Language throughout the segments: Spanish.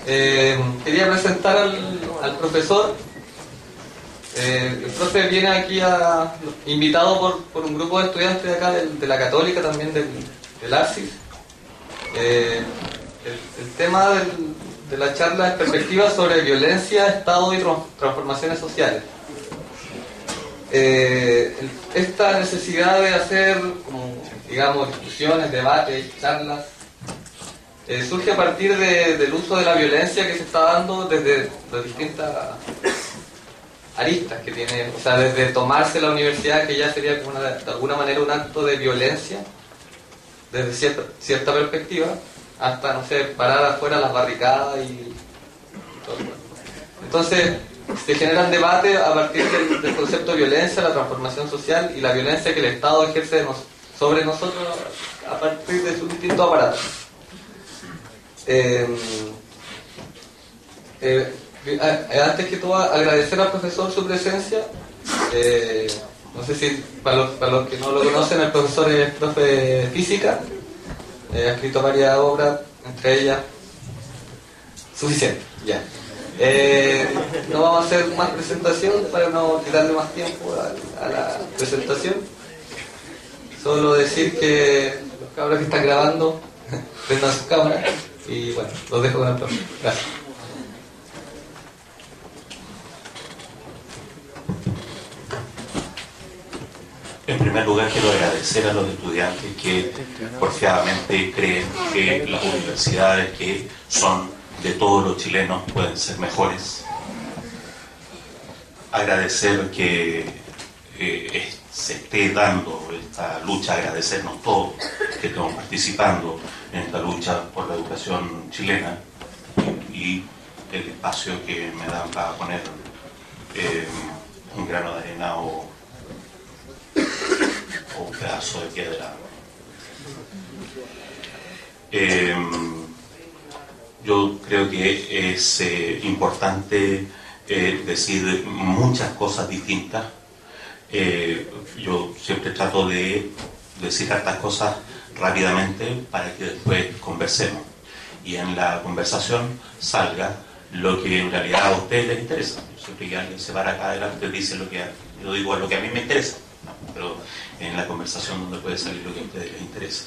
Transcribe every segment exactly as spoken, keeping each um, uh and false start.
Eh, quería presentar al, al profesor. Eh, el profe viene aquí a, invitado por, por un grupo de estudiantes de acá, de, de la Católica, también del, del ARCIS. Eh, el, el tema del, de la charla es perspectivas sobre violencia, Estado y tra- transformaciones sociales. Eh, el, esta necesidad de hacer, como, digamos, discusiones, debates, charlas, eh, surge a partir de, del uso de la violencia que se está dando desde las distintas aristas que tiene, o sea, desde tomarse la universidad, que ya sería como una, de alguna manera un acto de violencia, desde cierta, cierta perspectiva, hasta, no sé, parar afuera las barricadas y, y todo. Entonces, se generan debates a partir del, del concepto de violencia, la transformación social y la violencia que el Estado ejerce de nos, sobre nosotros a partir de sus distintos aparatos. Eh, eh, eh, antes que todo, agradecer al profesor su presencia. Eh, no sé si, para los, para los que no lo conocen, el profesor es profe de física. Eh, ha escrito varias obras, entre ellas suficiente, ya. Eh, no vamos a hacer más presentación para no quitarle más tiempo a, a la presentación. Solo decir que los cabros que están grabando prendan sus cámaras y bueno, los dejo con el profe. Gracias. En primer lugar, quiero agradecer a los estudiantes que porfiadamente creen que las universidades que son de todos los chilenos pueden ser mejores. Agradecer que eh, se esté dando esta lucha, agradecernos todos que estamos participando en esta lucha por la educación chilena y, y el espacio que me dan para poner eh, un grano de arena o, o un pedazo de piedra. Eh, Yo creo que es eh, importante eh, decir muchas cosas distintas. Eh, yo siempre trato de decir estas cosas rápidamente para que después conversemos y en la conversación salga lo que en realidad a ustedes les interesa. Siempre que alguien se para acá adelante dice lo que a, yo digo lo que a mí me interesa, ¿no? Pero en la conversación donde puede salir lo que a ustedes les interesa.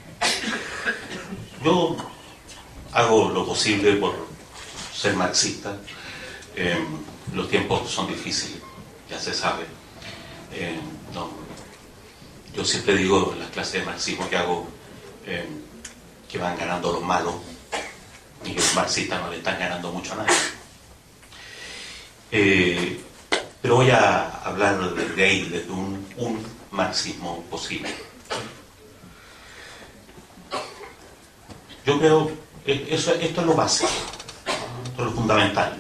Yo hago lo posible por ser marxista. Eh, los tiempos son difíciles, ya se sabe. Eh, no, yo siempre digo en las clases de marxismo que hago eh, que van ganando los malos y que los marxistas no le están ganando mucho a nadie. Eh, pero voy a hablar desde ahí, desde un, un marxismo posible. Yo creo Eso, esto es lo básico, esto es lo fundamental.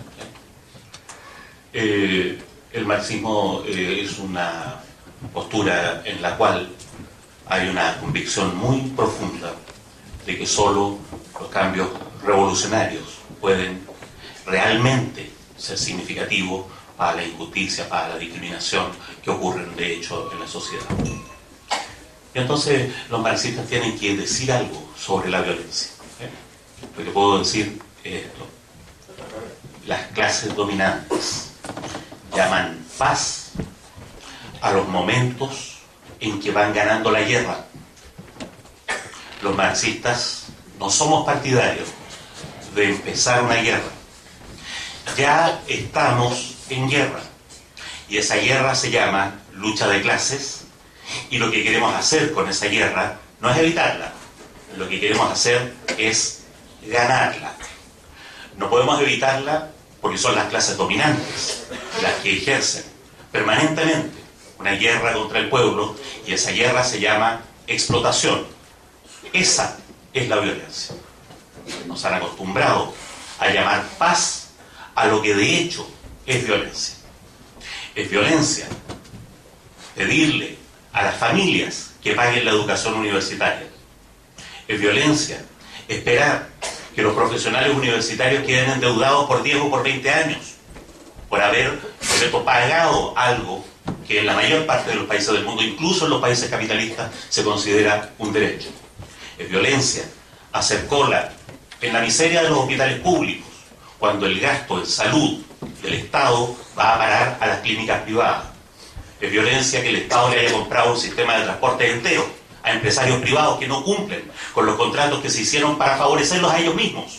Eh, el marxismo eh, es una postura en la cual hay una convicción muy profunda de que solo los cambios revolucionarios pueden realmente ser significativos para la injusticia, para la discriminación que ocurren de hecho en la sociedad. Y entonces los marxistas tienen que decir algo sobre la violencia. Lo que puedo decir es esto: las clases dominantes llaman paz a los momentos en que van ganando la guerra. Los marxistas no somos partidarios de empezar una guerra. Ya estamos en guerra y esa guerra se llama lucha de clases, y lo que queremos hacer con esa guerra no es evitarla, lo que queremos hacer es ganarla. No podemos evitarla porque son las clases dominantes las que ejercen permanentemente una guerra contra el pueblo, y esa guerra se llama explotación. Esa es la violencia. Nos han acostumbrado a llamar paz a lo que de hecho es violencia. Es violencia pedirle a las familias que paguen la educación universitaria. Es violencia esperar que los profesionales universitarios queden endeudados por diez o por veinte años por haber, por cierto, pagado algo que en la mayor parte de los países del mundo, incluso en los países capitalistas, se considera un derecho. Es violencia hacer cola en la miseria de los hospitales públicos, cuando el gasto en salud del Estado va a parar a las clínicas privadas. Es violencia que el Estado le haya comprado un sistema de transporte entero a empresarios privados que no cumplen con los contratos que se hicieron para favorecerlos a ellos mismos.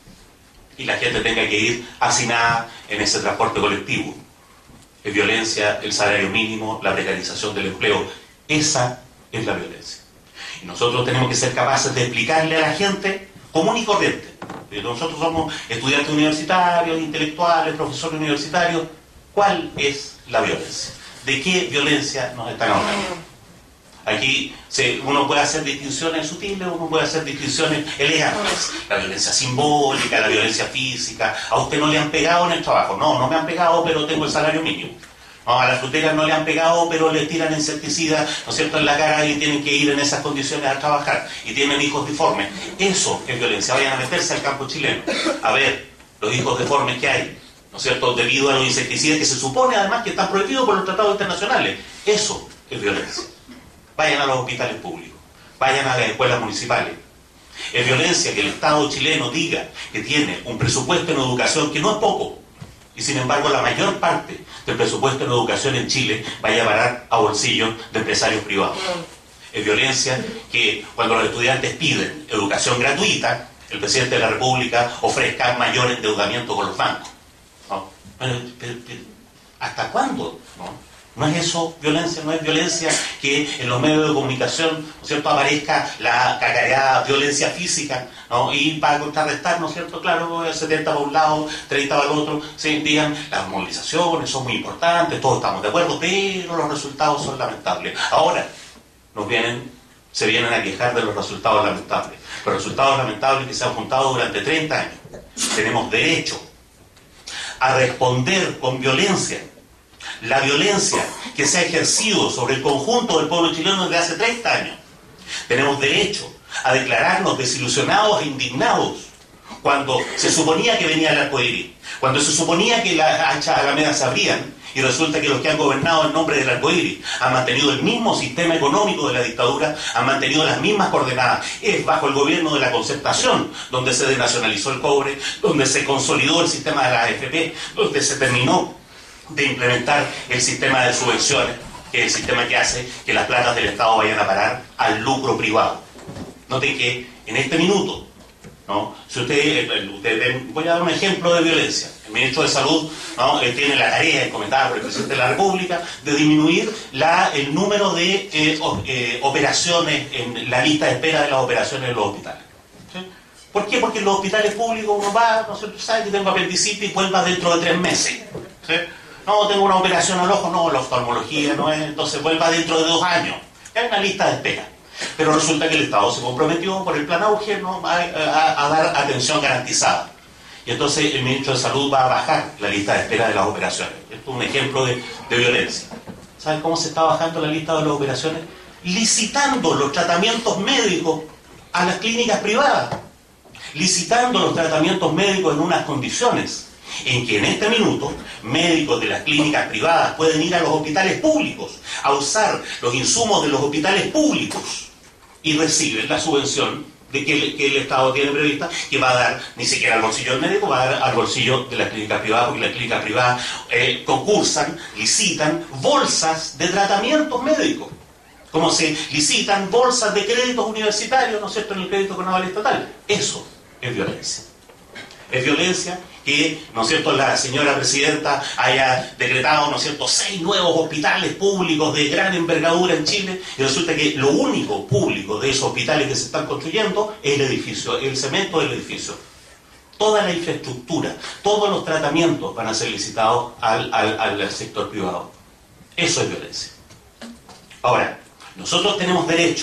Y la gente tenga que ir hacinada en ese transporte colectivo. Es violencia el salario mínimo, la precarización del empleo. Esa es la violencia. Y nosotros tenemos que ser capaces de explicarle a la gente común y corriente. Nosotros somos estudiantes universitarios, intelectuales, profesores universitarios. ¿Cuál es la violencia? ¿De qué violencia nos están hablando? Aquí se, uno puede hacer distinciones sutiles, uno puede hacer distinciones elegantes. La violencia simbólica, la violencia física. A usted no le han pegado en el trabajo. No, no me han pegado, pero tengo el salario mínimo. No, a las fruteras no le han pegado, pero le tiran insecticida, ¿no es cierto?, en la cara y tienen que ir en esas condiciones a trabajar. Y tienen hijos deformes. Eso es violencia. Vayan a meterse al campo chileno a ver los hijos deformes que hay, ¿no es cierto?, debido a los insecticidas que se supone además que están prohibidos por los tratados internacionales. Eso es violencia. Vayan a los hospitales públicos, vayan a las escuelas municipales. Es violencia que el Estado chileno diga que tiene un presupuesto en educación que no es poco, y sin embargo la mayor parte del presupuesto en educación en Chile vaya a parar a bolsillos de empresarios privados. Es violencia que cuando los estudiantes piden educación gratuita, el presidente de la República ofrezca mayor endeudamiento con los bancos. ¿No? Pero, pero, pero, ¿hasta cuándo? ¿No? ¿No es eso violencia? ¿No es violencia que en los medios de comunicación, ¿no es cierto?, aparezca la cacareada violencia física, ¿no? Y para contrarrestar, ¿no es cierto?, claro, setenta por un lado, treinta para el otro, se digan las movilizaciones son muy importantes, todos estamos de acuerdo, pero los resultados son lamentables. Ahora nos vienen, se vienen a quejar de los resultados lamentables. Los resultados lamentables que se han juntado durante treinta años. Tenemos derecho a responder con violencia. La violencia que se ha ejercido sobre el conjunto del pueblo chileno desde hace treinta años. Tenemos derecho a declararnos desilusionados e indignados cuando se suponía que venía el arco iris, cuando se suponía que las anchas alamedas se abrían y resulta que los que han gobernado en nombre del arco iris han mantenido el mismo sistema económico de la dictadura, han mantenido las mismas coordenadas. Es bajo el gobierno de la Concertación donde se desnacionalizó el cobre, donde se consolidó el sistema de la A F P, donde se terminó de implementar el sistema de subvenciones, que es el sistema que hace que las platas del Estado vayan a parar al lucro privado. Noten que en este minuto, ¿no?, si usted, usted, voy a dar un ejemplo de violencia. El ministro de Salud, ¿no?, él tiene la tarea encomendada por el presidente de la República de disminuir la, el número de eh, eh, operaciones en la lista de espera de las operaciones en los hospitales. ¿Sí? ¿Por qué? Porque en los hospitales públicos uno va, no sé, sabe que tengo apendicitis y vuelva dentro de tres meses. ¿Sí? No, tengo una operación al ojo, no, la oftalmología no es, entonces vuelva dentro de dos años. Hay una lista de espera. Pero resulta que el Estado se comprometió por el plan Auge, ¿no?, a, a, a dar atención garantizada. Y entonces el ministro de Salud va a bajar la lista de espera de las operaciones. Esto es un ejemplo de, de violencia. ¿Saben cómo se está bajando la lista de las operaciones? Licitando los tratamientos médicos a las clínicas privadas. Licitando los tratamientos médicos en unas condiciones en que en este minuto médicos de las clínicas privadas pueden ir a los hospitales públicos a usar los insumos de los hospitales públicos y reciben la subvención de que el, que el Estado tiene prevista, que va a dar ni siquiera al bolsillo del médico, va a dar al bolsillo de las clínicas privadas, porque las clínicas privadas eh, concursan, licitan bolsas de tratamientos médicos, como se licitan bolsas de créditos universitarios, ¿no es cierto?, en el crédito con aval estatal. Eso es violencia. Es violencia que, ¿no es cierto?, la señora presidenta haya decretado, ¿no es cierto?, seis nuevos hospitales públicos de gran envergadura en Chile, y resulta que lo único público de esos hospitales que se están construyendo es el edificio, el cemento del edificio. Toda la infraestructura, todos los tratamientos van a ser licitados al, al, al sector privado. Eso es violencia. Ahora, nosotros tenemos derecho,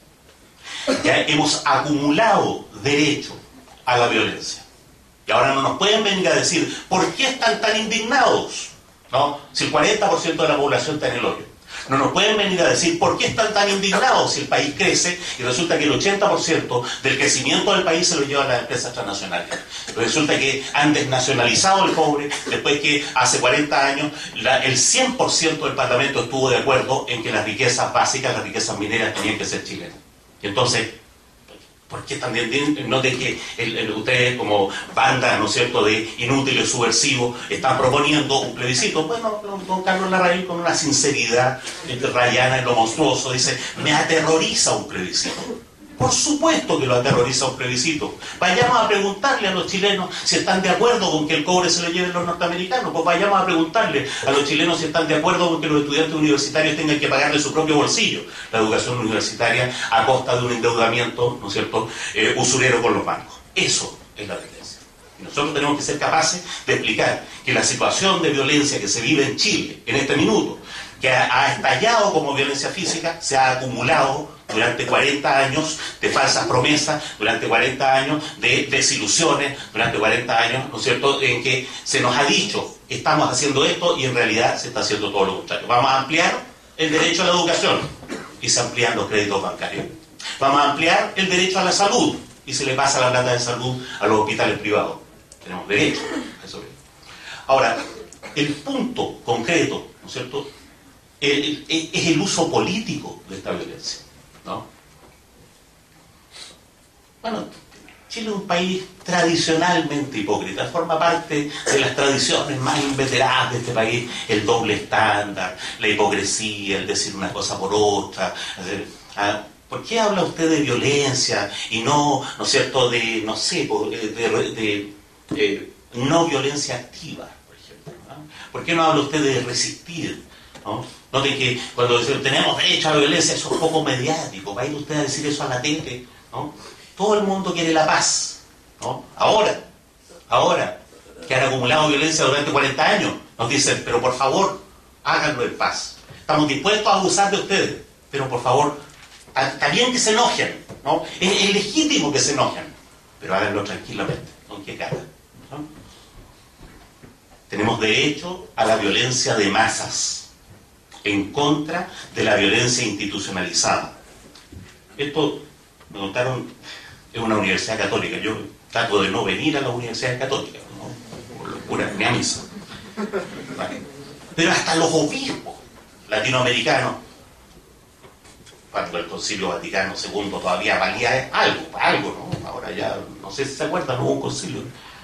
ya hemos acumulado derecho a la violencia. Y ahora no nos pueden venir a decir, ¿por qué están tan indignados? ¿No? Si el cuarenta por ciento de la población está en el hoyo. No nos pueden venir a decir, ¿por qué están tan indignados si el país crece y resulta que el ochenta por ciento del crecimiento del país se lo llevan las empresas transnacionales? Resulta que han desnacionalizado el cobre, después que hace cuarenta años la, el cien por ciento del Parlamento estuvo de acuerdo en que las riquezas básicas, las riquezas mineras, tenían que ser chilenas. Y entonces, Porque también no de que el, el, ustedes como banda, ¿no es cierto?, de inútiles subversivos están proponiendo un plebiscito. Bueno, don Carlos Larraín, con una sinceridad rayana en lo monstruoso, dice, me aterroriza un plebiscito. Por supuesto que lo aterroriza un plebiscito. Vayamos a preguntarle a los chilenos si están de acuerdo con que el cobre se lo lleven los norteamericanos. Pues vayamos a preguntarle a los chilenos si están de acuerdo con que los estudiantes universitarios tengan que pagar de su propio bolsillo la educación universitaria a costa de un endeudamiento, ¿no es cierto?, eh, usurero con los bancos. Eso es la violencia. Y nosotros tenemos que ser capaces de explicar que la situación de violencia que se vive en Chile en este minuto, que ha, ha estallado como violencia física, se ha acumulado durante cuarenta años de falsas promesas, durante cuarenta años de desilusiones, durante cuarenta años, ¿no es cierto?, en que se nos ha dicho, estamos haciendo esto y en realidad se está haciendo todo lo contrario. Vamos a ampliar el derecho a la educación y se amplían los créditos bancarios. Vamos a ampliar el derecho a la salud y se le pasa la plata de salud a los hospitales privados. Tenemos derecho a eso. Ahora, el punto concreto, ¿no es cierto?, el, el, es el uso político de esta violencia, ¿no? Bueno, Chile es un país tradicionalmente hipócrita, forma parte de las tradiciones más inveteradas de este país, el doble estándar, la hipocresía, el decir una cosa por otra. ¿Por qué habla usted de violencia y no, ¿no es cierto?, de, no sé, de, de, de, de no violencia activa, por ejemplo, ¿no? ¿Por qué no habla usted de resistir, ¿no? Noten que cuando tenemos derecho a la violencia, eso es poco mediático. Va a ir usted a decir eso a la tele, ¿no? Todo el mundo quiere la paz, ¿no? Ahora, ahora que han acumulado violencia durante cuarenta años, nos dicen, pero por favor, háganlo en paz. Estamos dispuestos a abusar de ustedes, pero por favor, está bien que se enojen, ¿no? Es, es legítimo que se enojen, pero háganlo tranquilamente, ¿no? ¿Qué cara? ¿No? Tenemos derecho a la violencia de masas, en contra de la violencia institucionalizada. Esto me contaron en una universidad católica. Yo trato de no venir a la universidad católica, ¿no? Por locura, ni a misa. Vale. Pero hasta los obispos latinoamericanos, cuando el Concilio Vaticano segundo todavía valía algo, algo, ¿no? Ahora ya, no sé si se acuerdan, no hubo un concilio.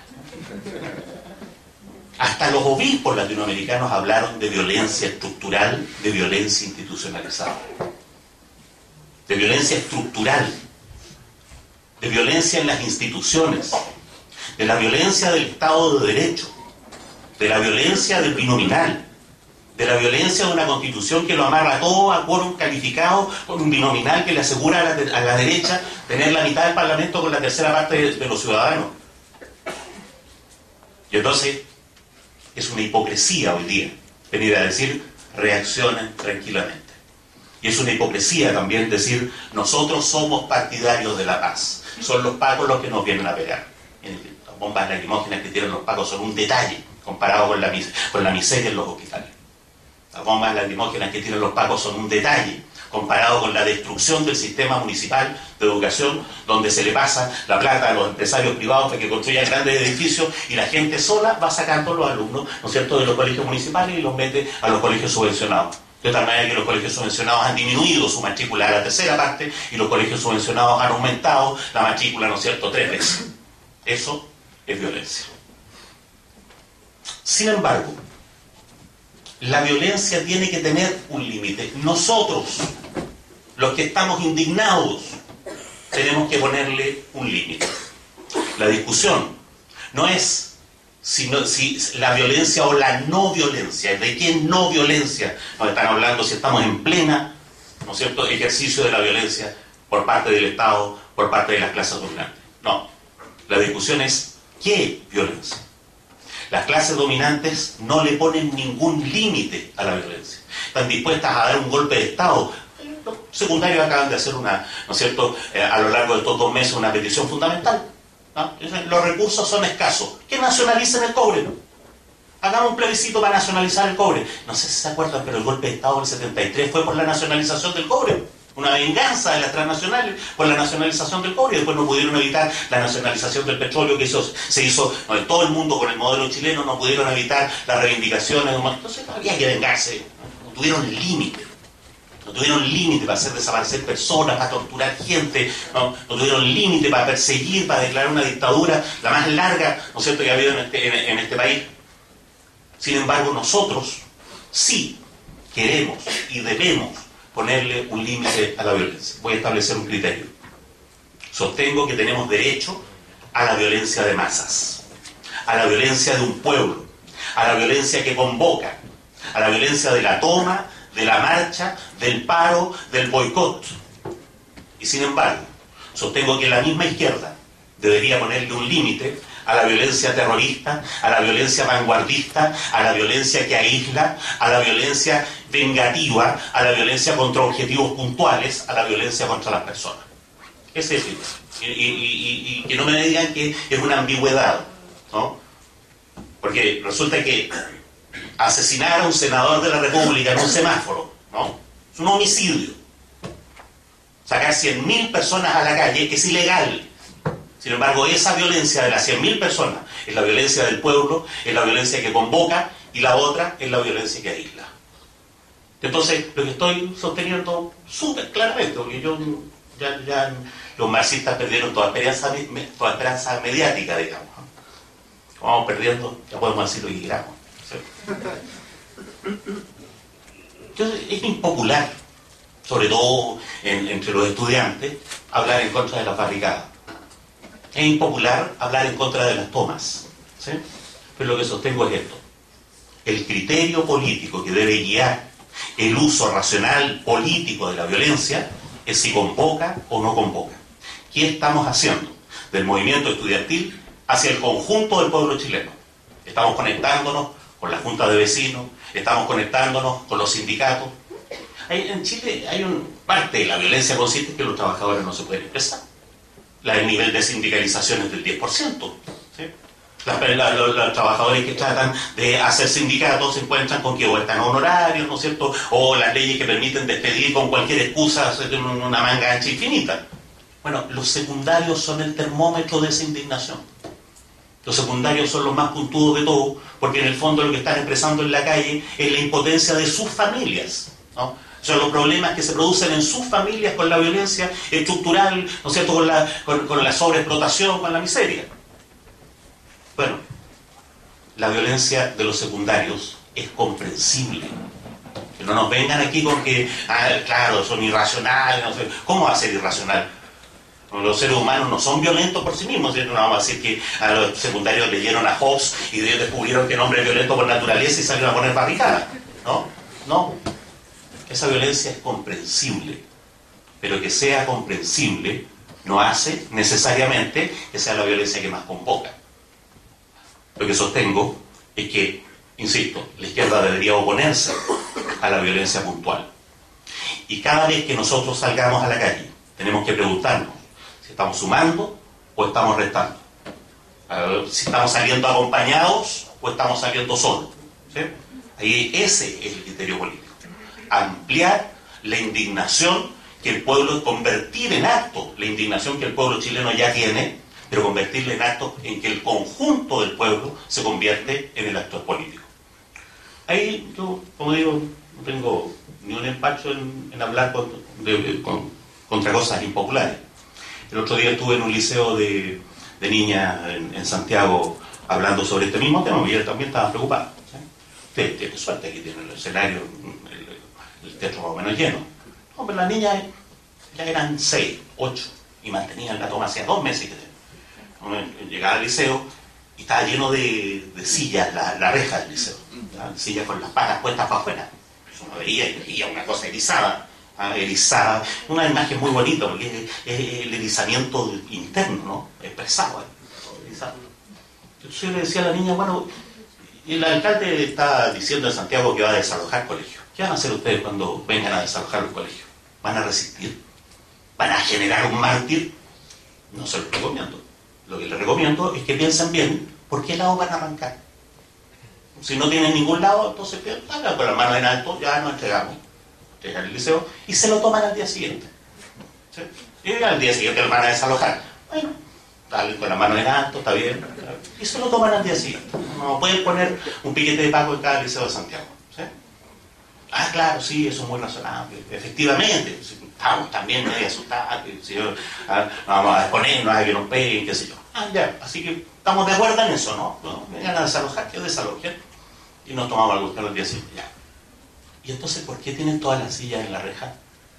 Hasta los obispos latinoamericanos hablaron de violencia estructural, de violencia institucionalizada, de violencia estructural, de violencia en las instituciones, de la violencia del Estado de Derecho, de la violencia del binominal, de la violencia de una constitución que lo amarra todo a quórum calificado con un binominal que le asegura a la, a la derecha tener la mitad del Parlamento con la tercera parte de, de los ciudadanos. Y entonces es una hipocresía hoy día venir a decir reaccionen tranquilamente. Y es una hipocresía también decir nosotros somos partidarios de la paz. Son los pacos los que nos vienen a pegar. Las bombas lacrimógenas que tienen los pacos son un detalle comparado con la, con la miseria en los hospitales. Las bombas lacrimógenas que tienen los pacos son un detalle comparado con la destrucción del sistema municipal de educación, donde se le pasa la plata a los empresarios privados para que construyan grandes edificios y la gente sola va sacando a los alumnos, ¿no es cierto?, de los colegios municipales y los mete a los colegios subvencionados. De tal manera que los colegios subvencionados han disminuido su matrícula a la tercera parte y los colegios subvencionados han aumentado la matrícula, ¿no es cierto?, tres veces. Eso es violencia. Sin embargo, la violencia tiene que tener un límite. Nosotros, los que estamos indignados, tenemos que ponerle un límite. La discusión no es si, no, si la violencia o la no violencia. ¿De qué no violencia nos están hablando si estamos en plena, ¿no es cierto?, ejercicio de la violencia por parte del Estado, por parte de las clases dominantes? No. La discusión es ¿qué violencia? Las clases dominantes no le ponen ningún límite a la violencia. Están dispuestas a dar un golpe de Estado. Los secundarios acaban de hacer una, ¿no es cierto?, eh, a lo largo de estos dos meses una petición fundamental, ¿no? Los recursos son escasos. Que nacionalicen el cobre. Hagamos un plebiscito para nacionalizar el cobre. No sé si se acuerdan, pero el golpe de Estado del setenta y tres fue por la nacionalización del cobre. Una venganza de las transnacionales por la nacionalización del cobre. Y después no pudieron evitar la nacionalización del petróleo que hizo, se hizo no, en todo el mundo con el modelo chileno. No pudieron evitar las reivindicaciones. Entonces había que vengarse. No tuvieron límite. no tuvieron límite para hacer desaparecer personas, para torturar gente, no, no tuvieron límite para perseguir, para declarar una dictadura, la más larga, ¿no es cierto?, que ha habido en este, en, en este país. Sin embargo, nosotros sí queremos y debemos ponerle un límite a la violencia. Voy a establecer un criterio. Sostengo que tenemos derecho a la violencia de masas, a la violencia de un pueblo, a la violencia que convoca, a la violencia de la toma, de la marcha, del paro, del boicot. Y sin embargo, sostengo que la misma izquierda debería ponerle un límite a la violencia terrorista, a la violencia vanguardista, a la violencia que aísla, a la violencia vengativa, a la violencia contra objetivos puntuales, a la violencia contra las personas. Ese es el límite. Y, y, y, y que no me digan que es una ambigüedad, ¿no? Porque resulta que asesinar a un senador de la República en un semáforo, ¿no?, es un homicidio. Sacar cien mil personas a la calle es ilegal. Sin embargo, esa violencia de las cien mil personas es la violencia del pueblo, es la violencia que convoca, y la otra es la violencia que aísla. Entonces, lo que estoy sosteniendo súper claramente, porque yo ya, ya los marxistas perdieron toda esperanza, toda esperanza mediática, digamos. Vamos perdiendo, ya podemos decir lo que queramos. Entonces, es impopular, sobre todo en, entre los estudiantes, hablar en contra de las barricadas. Es impopular hablar en contra de las tomas, ¿sí? Pero lo que sostengo es esto: el criterio político que debe guiar el uso racional político de la violencia es si convoca o no convoca. ¿Qué estamos haciendo del movimiento estudiantil hacia el conjunto del pueblo chileno? Estamos conectándonos con la junta de vecinos, estamos conectándonos con los sindicatos. Hay, en Chile hay una parte de la violencia consiste en que los trabajadores no se pueden expresar. El nivel de sindicalización es del diez por ciento. ¿Sí? Las, la, los, los trabajadores que tratan de hacer sindicatos se encuentran con que o están honorarios, ¿no es cierto?, o las leyes que permiten despedir con cualquier excusa, una manga ancha infinita. Bueno, los secundarios son el termómetro de esa indignación. Los secundarios son los más puntudos de todos, porque en el fondo lo que están expresando en la calle es la impotencia de sus familias, ¿no? Son los problemas que se producen en sus familias con la violencia estructural, ¿no es cierto?, con la, con, con la sobreexplotación, con la miseria. Bueno, la violencia de los secundarios es comprensible. Que no nos vengan aquí con que, ah, claro, son irracionales, no sé. ¿Cómo va a ser irracional? Los seres humanos no son violentos por sí mismos, ¿cierto? No vamos a decir que a los secundarios leyeron a Hobbes y ellos descubrieron que el hombre es violento por naturaleza y salieron a poner barricadas. No, no. Esa violencia es comprensible, pero que sea comprensible no hace necesariamente que sea la violencia que más convoca. Lo que sostengo es que, insisto, la izquierda debería oponerse a la violencia puntual. Y cada vez que nosotros salgamos a la calle, tenemos que preguntarnos si estamos sumando o estamos restando. Si estamos saliendo acompañados o estamos saliendo solos. ¿Sí? Ahí ese es el criterio político. Ampliar la indignación que el pueblo, convertir en acto la indignación que el pueblo chileno ya tiene, pero convertirla en acto en que el conjunto del pueblo se convierte en el actor político. Ahí yo, como digo, no tengo ni un empacho en, en hablar con, de, con, contra cosas impopulares. El otro día estuve en un liceo de, de niñas en, en Santiago hablando sobre este mismo tema, y ellos también estaban preocupados. ¿Sí? Usted tiene suerte que tiene el escenario, el, el teatro más o menos lleno. No, pero las niñas ya eran seis, ocho, y mantenían la toma hacía dos meses que llegaba al liceo y estaba lleno de, de sillas, la, la reja del liceo, ¿verdad? Sillas con las patas puestas para afuera. Eso uno veía y veía una cosa erizada, ¿ah? erizada, una imagen muy bonita porque es, es el erizamiento interno, ¿no? Expresado, ¿eh? Erizado. Entonces yo le decía a la niña, bueno, el alcalde está diciendo en Santiago que va a desalojar colegios. ¿Qué van a hacer ustedes cuando vengan a desalojar los colegios? ¿Van a resistir? ¿Van a generar un mártir? No se los recomiendo. Lo que les recomiendo es que piensen bien por qué lado van a arrancar. Si no tienen ningún lado, entonces salgan con las manos en alto, ya nos entregamos, entregan el liceo y se lo toman al día siguiente. ¿Sí? Y al día siguiente lo van a desalojar. Bueno, salen con las manos en alto, está bien, y se lo toman al día siguiente. No pueden poner un piquete de pago en cada liceo de Santiago. ¿Sí? Ah, claro, sí, eso es muy razonable. Efectivamente, estamos también medio asustados, si yo, ah, vamos a exponernos a que nos peguen, qué sé yo. Ah, ya, así que estamos de acuerdo en eso, ¿no? ¿No? Vengan a desalojar, que desalojen. Y nos tomamos algo los días siguientes, ya. ¿Y entonces por qué tienen todas las sillas en la reja?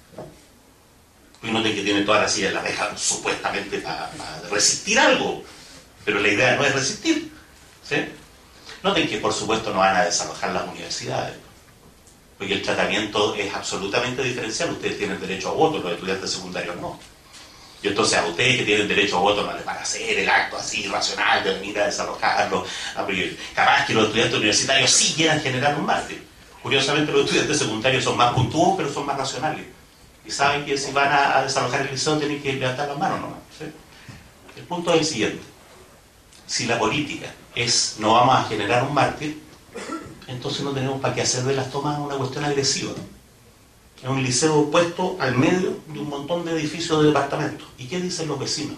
Pues noten que tienen todas las sillas en la reja supuestamente para, para resistir algo, pero la idea no es resistir, ¿sí? Noten que por supuesto no van a desalojar las universidades, porque el tratamiento es absolutamente diferencial. Ustedes tienen derecho a voto, los estudiantes secundarios no. Y entonces a ustedes que tienen derecho a voto no les van a hacer el acto así irracional de venir a desalojarlo. Capaz que los estudiantes universitarios sí quieran generar un mártir. Curiosamente los estudiantes secundarios son más puntuosos, pero son más racionales. Y saben que si van a, a desalojar el liceo tienen que levantar las manos nomás, ¿sí? El punto es el siguiente. Si la política es no vamos a generar un mártir, entonces no tenemos para qué hacer de las tomas una cuestión agresiva. Es un liceo puesto al medio de un montón de edificios de departamentos. ¿Y qué dicen los vecinos?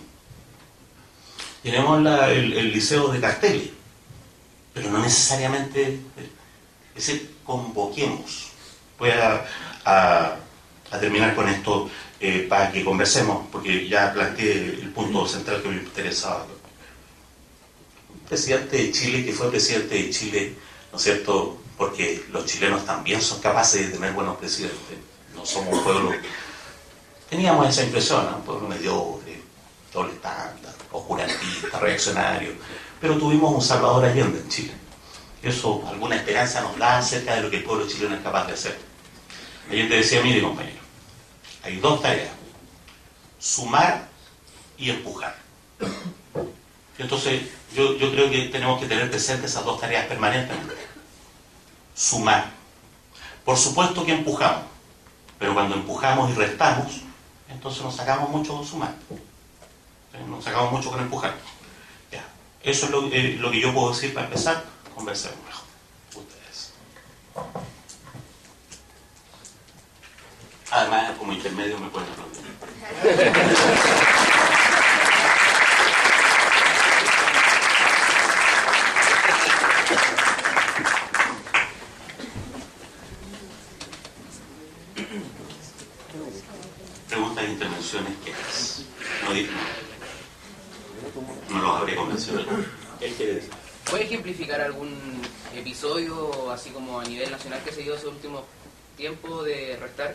Tenemos la, el, el liceo de carteles, pero no necesariamente... Es decir, convoquemos. Voy a, a, a terminar con esto eh, para que conversemos, porque ya planteé el punto central que me interesaba. Un presidente de Chile que fue presidente de Chile, ¿no es cierto?, porque los chilenos también son capaces de tener buenos presidentes, no somos un pueblo... Teníamos esa impresión, ¿no? Un pueblo mediocre, doble estándar, oscurantista, reaccionario, pero tuvimos un Salvador Allende en Chile. Eso alguna esperanza nos da acerca de lo que el pueblo chileno es capaz de hacer. Allende decía, mire compañero, hay dos tareas, sumar y empujar. Entonces yo, yo creo que tenemos que tener presentes esas dos tareas permanentemente. Sumar. Por supuesto que empujamos, pero cuando empujamos y restamos, entonces nos sacamos mucho con sumar. Nos sacamos mucho con empujar. Ya. Eso es lo, eh, lo que yo puedo decir para empezar. Conversemos mejor. Ustedes. Además, como intermedio me pueden aplaudir. Preguntas e intervenciones, ¿qué es? No dije no. No los habría convencido. ¿Qué quiere decir? ¿Puede ejemplificar algún episodio, así como a nivel nacional, que se dio ese último tiempo de restar?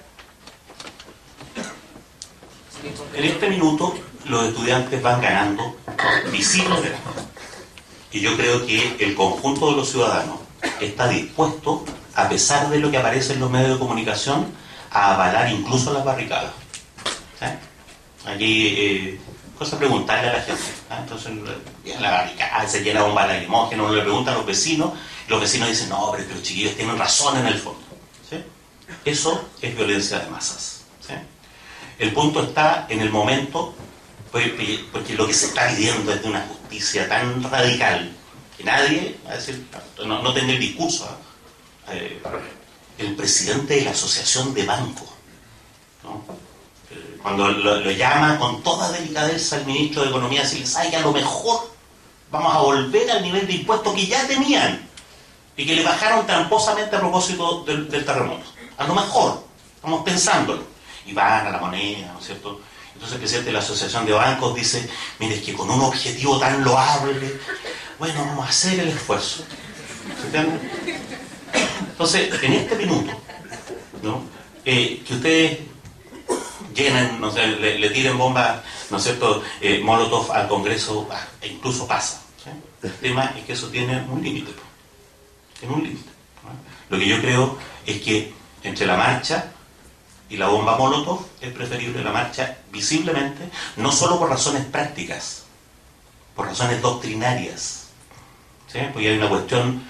En este minuto, los estudiantes van ganando visiblemente. Y yo creo que el conjunto de los ciudadanos está dispuesto, a pesar de lo que aparece en los medios de comunicación, a avalar incluso las barricadas. ¿Sí? Aquí, eh, cosa preguntarle a la gente. ¿Sí? Entonces, la barricada se llena un lacrimógeno, uno le pregunta a los vecinos, y los vecinos dicen, no, pero es que los chiquillos tienen razón en el fondo. ¿Sí? Eso es violencia de masas. ¿Sí? El punto está en el momento, porque, porque lo que se está pidiendo es de una justicia tan radical que nadie, a decir, no, no tenga el discurso. ¿eh? El presidente de la Asociación de Bancos, ¿no? Cuando lo, lo llama con toda delicadeza el ministro de Economía, decirles, ay, que a lo mejor vamos a volver al nivel de impuestos que ya tenían y que le bajaron tramposamente a propósito del, del terremoto. A lo mejor, estamos pensándolo. Y van a la moneda, ¿no es cierto? Entonces el presidente de la Asociación de Bancos dice, mire, es que con un objetivo tan loable, bueno, vamos a hacer el esfuerzo. ¿Se entiende? Entonces, en este minuto, ¿no? Eh, que ustedes llenen, no sé, le, le tiren bombas, ¿no es cierto?, eh, Molotov al Congreso, ah, e incluso pasa. ¿Sí? El tema es que eso tiene un límite. Tiene un límite. ¿no? Lo que yo creo es que entre la marcha y la bomba Molotov es preferible la marcha visiblemente, no solo por razones prácticas, por razones doctrinarias. ¿Sí? Porque hay una cuestión,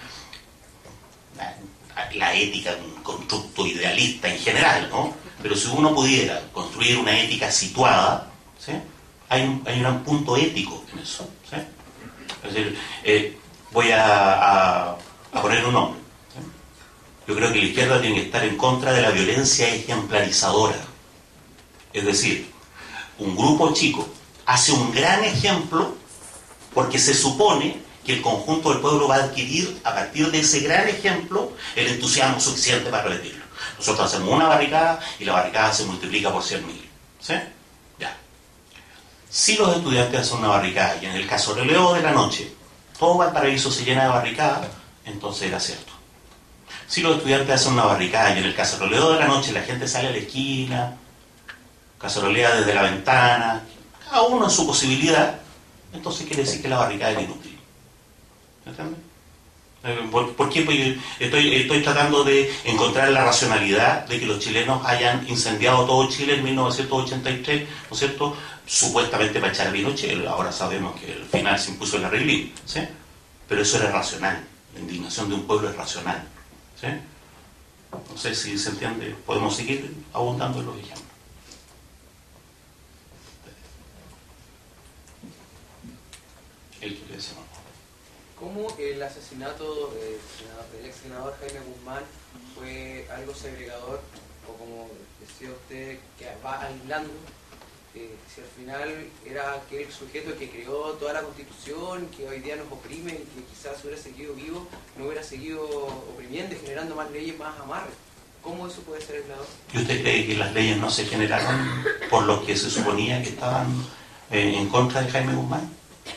la, la ética, un constructo idealista en general, ¿no? Pero si uno pudiera construir una ética situada, ¿sí? hay, un, hay un punto ético en eso. ¿Sí? Es decir, eh, voy a, a, a poner un nombre. ¿sí? Yo creo que la izquierda tiene que estar en contra de la violencia ejemplarizadora. Es decir, un grupo chico hace un gran ejemplo porque se supone que el conjunto del pueblo va a adquirir, a partir de ese gran ejemplo, el entusiasmo suficiente para repetirlo. Nosotros hacemos una barricada y la barricada se multiplica por cien mil. ¿Sí? Ya. Si los estudiantes hacen una barricada, y en el caso de Leo de la noche, todo Valparaíso se llena de barricadas, entonces era cierto. Si los estudiantes hacen una barricada, y en el caceroleo de la noche la gente sale a la esquina, cacerolea desde la ventana, cada uno en su posibilidad, entonces quiere decir que la barricada es inútil. ¿Entiendes? ¿Por, ¿Por qué? Porque estoy, estoy tratando de encontrar la racionalidad de que los chilenos hayan incendiado todo Chile en mil novecientos ochenta y tres, ¿no es cierto?, supuestamente para echar a Pinochet. Ahora sabemos que al final se impuso el arreglín, ¿sí? Pero eso era racional. La indignación de un pueblo es racional, ¿sí? No sé si se entiende. Podemos seguir abundando en los ejemplos. El que le decimos. ¿Cómo el asesinato del, senador, del ex senador Jaime Guzmán fue algo segregador, o como decía usted, que va aislando, eh, si al final era aquel sujeto que creó toda la Constitución, que hoy día nos oprime y que quizás hubiera seguido vivo, no hubiera seguido oprimiendo y generando más leyes, más amarres? ¿Cómo eso puede ser aislado? ¿Y usted cree que las leyes no se generaron por los que se suponía que estaban eh, en contra de Jaime Guzmán?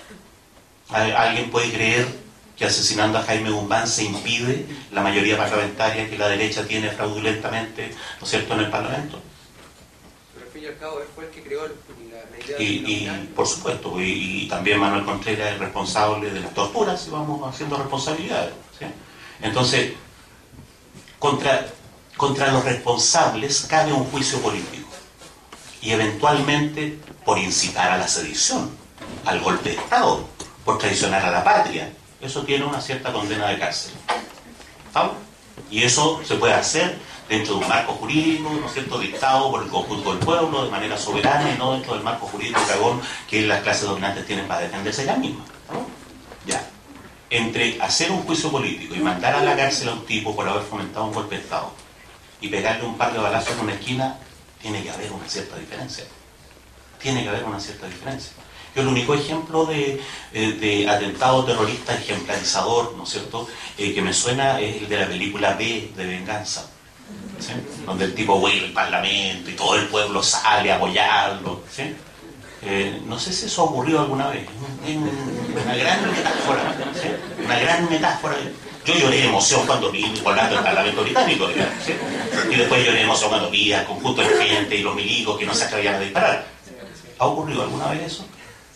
¿Alguien puede creer que asesinando a Jaime Guzmán se impide la mayoría parlamentaria que la derecha tiene fraudulentamente, ¿no es cierto?, en el Parlamento? Pero al fin y al cabo él fue el que creó la, la idea y, de y por supuesto, y, y también Manuel Contreras es responsable de las torturas, si vamos haciendo responsabilidades, ¿sí? Entonces, contra, contra los responsables cabe un juicio político, y eventualmente por incitar a la sedición, al golpe de Estado, por traicionar a la patria. Eso tiene una cierta condena de cárcel. ¿Sabes? Y eso se puede hacer dentro de un marco jurídico, ¿no es cierto?, dictado por el conjunto del pueblo de manera soberana y no dentro del marco jurídico cagón que las clases dominantes tienen para defenderse ellas mismas. ¿No? Ya. Entre hacer un juicio político y mandar a la cárcel a un tipo por haber fomentado un golpe de Estado y pegarle un par de balazos en una esquina, tiene que haber una cierta diferencia. Tiene que haber una cierta diferencia. Yo el único ejemplo de, eh, de atentado terrorista ejemplarizador, ¿no es cierto?, eh, que me suena es el de la película B de Venganza, ¿sí?, donde el tipo vuelve al Parlamento y todo el pueblo sale a apoyarlo, ¿sí? Eh, no sé si eso ha ocurrido alguna vez. Es una gran metáfora, ¿sí? Una gran metáfora. Yo lloré de emoción cuando vi volando el Parlamento británico, ¿sí? Y después lloré de emoción cuando vi al conjunto de gente y los milicos que no se atrevían a disparar. ¿Ha ocurrido alguna vez eso?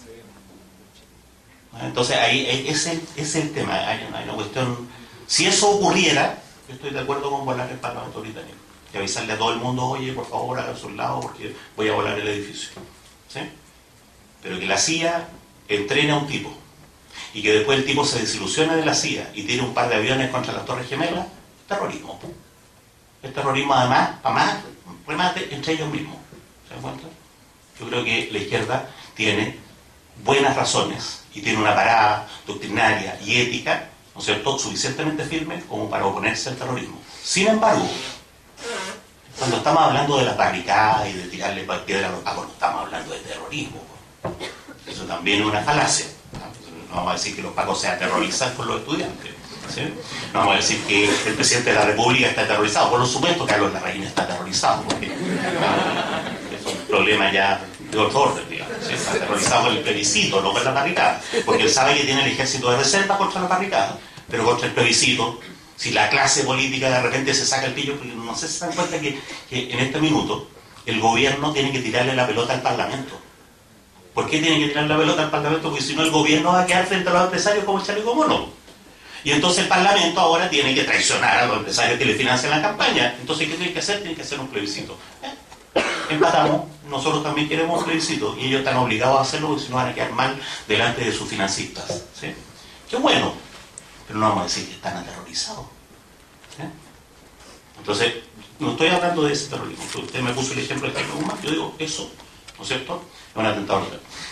Entonces ahí ese es el tema. Hay una, hay una cuestión. Si eso ocurriera, yo estoy de acuerdo con volar el Parlamento británico y avisarle a todo el mundo: oye, por favor, hagan su lado porque voy a volar el edificio, ¿sí? Pero que la C I A entrene a un tipo y que después el tipo se desilusione de la C I A y tire un par de aviones contra las Torres Gemelas, terrorismo. El terrorismo además, además remate entre ellos mismos. ¿Se dan cuenta? Yo creo que la izquierda tiene buenas razones y tiene una parada doctrinaria y ética, ¿no es cierto?, suficientemente firme como para oponerse al terrorismo. Sin embargo, cuando estamos hablando de las barricadas y de tirarle piedra a los pacos, no estamos hablando de terrorismo. Eso también es una falacia. No vamos a decir que los pacos se aterrorizan por los estudiantes, ¿sí? No vamos a decir que el presidente de la República está aterrorizado. Por supuesto que Carlos Larraín está aterrorizado, porque es un problema ya de otro orden, digamos, ¿sí? Está aterrorizado con el plebiscito, no con la barricada, porque él sabe que tiene el ejército de reserva contra la barricada, pero contra el plebiscito, si la clase política de repente se saca el pillo, porque no sé si se dan cuenta que, que en este minuto el gobierno tiene que tirarle la pelota al Parlamento. ¿Por qué tiene que tirar la pelota al Parlamento? Porque si no el gobierno va a quedar frente a los empresarios como el chaleco mono. Y entonces el Parlamento ahora tiene que traicionar a los empresarios que le financian la campaña. Entonces, ¿qué tiene que hacer? Tiene que hacer un plebiscito. ¿Eh? Empatamos, nosotros también queremos un plebiscito y ellos están obligados a hacerlo porque si no van a quedar mal delante de sus financistas, ¿sí? Qué bueno, pero no vamos a decir que están aterrorizados, ¿sí? Entonces, no estoy hablando de ese terrorismo. Usted me puso el ejemplo de Jaime Guzmán, yo digo eso, ¿no es cierto? Es un atentado.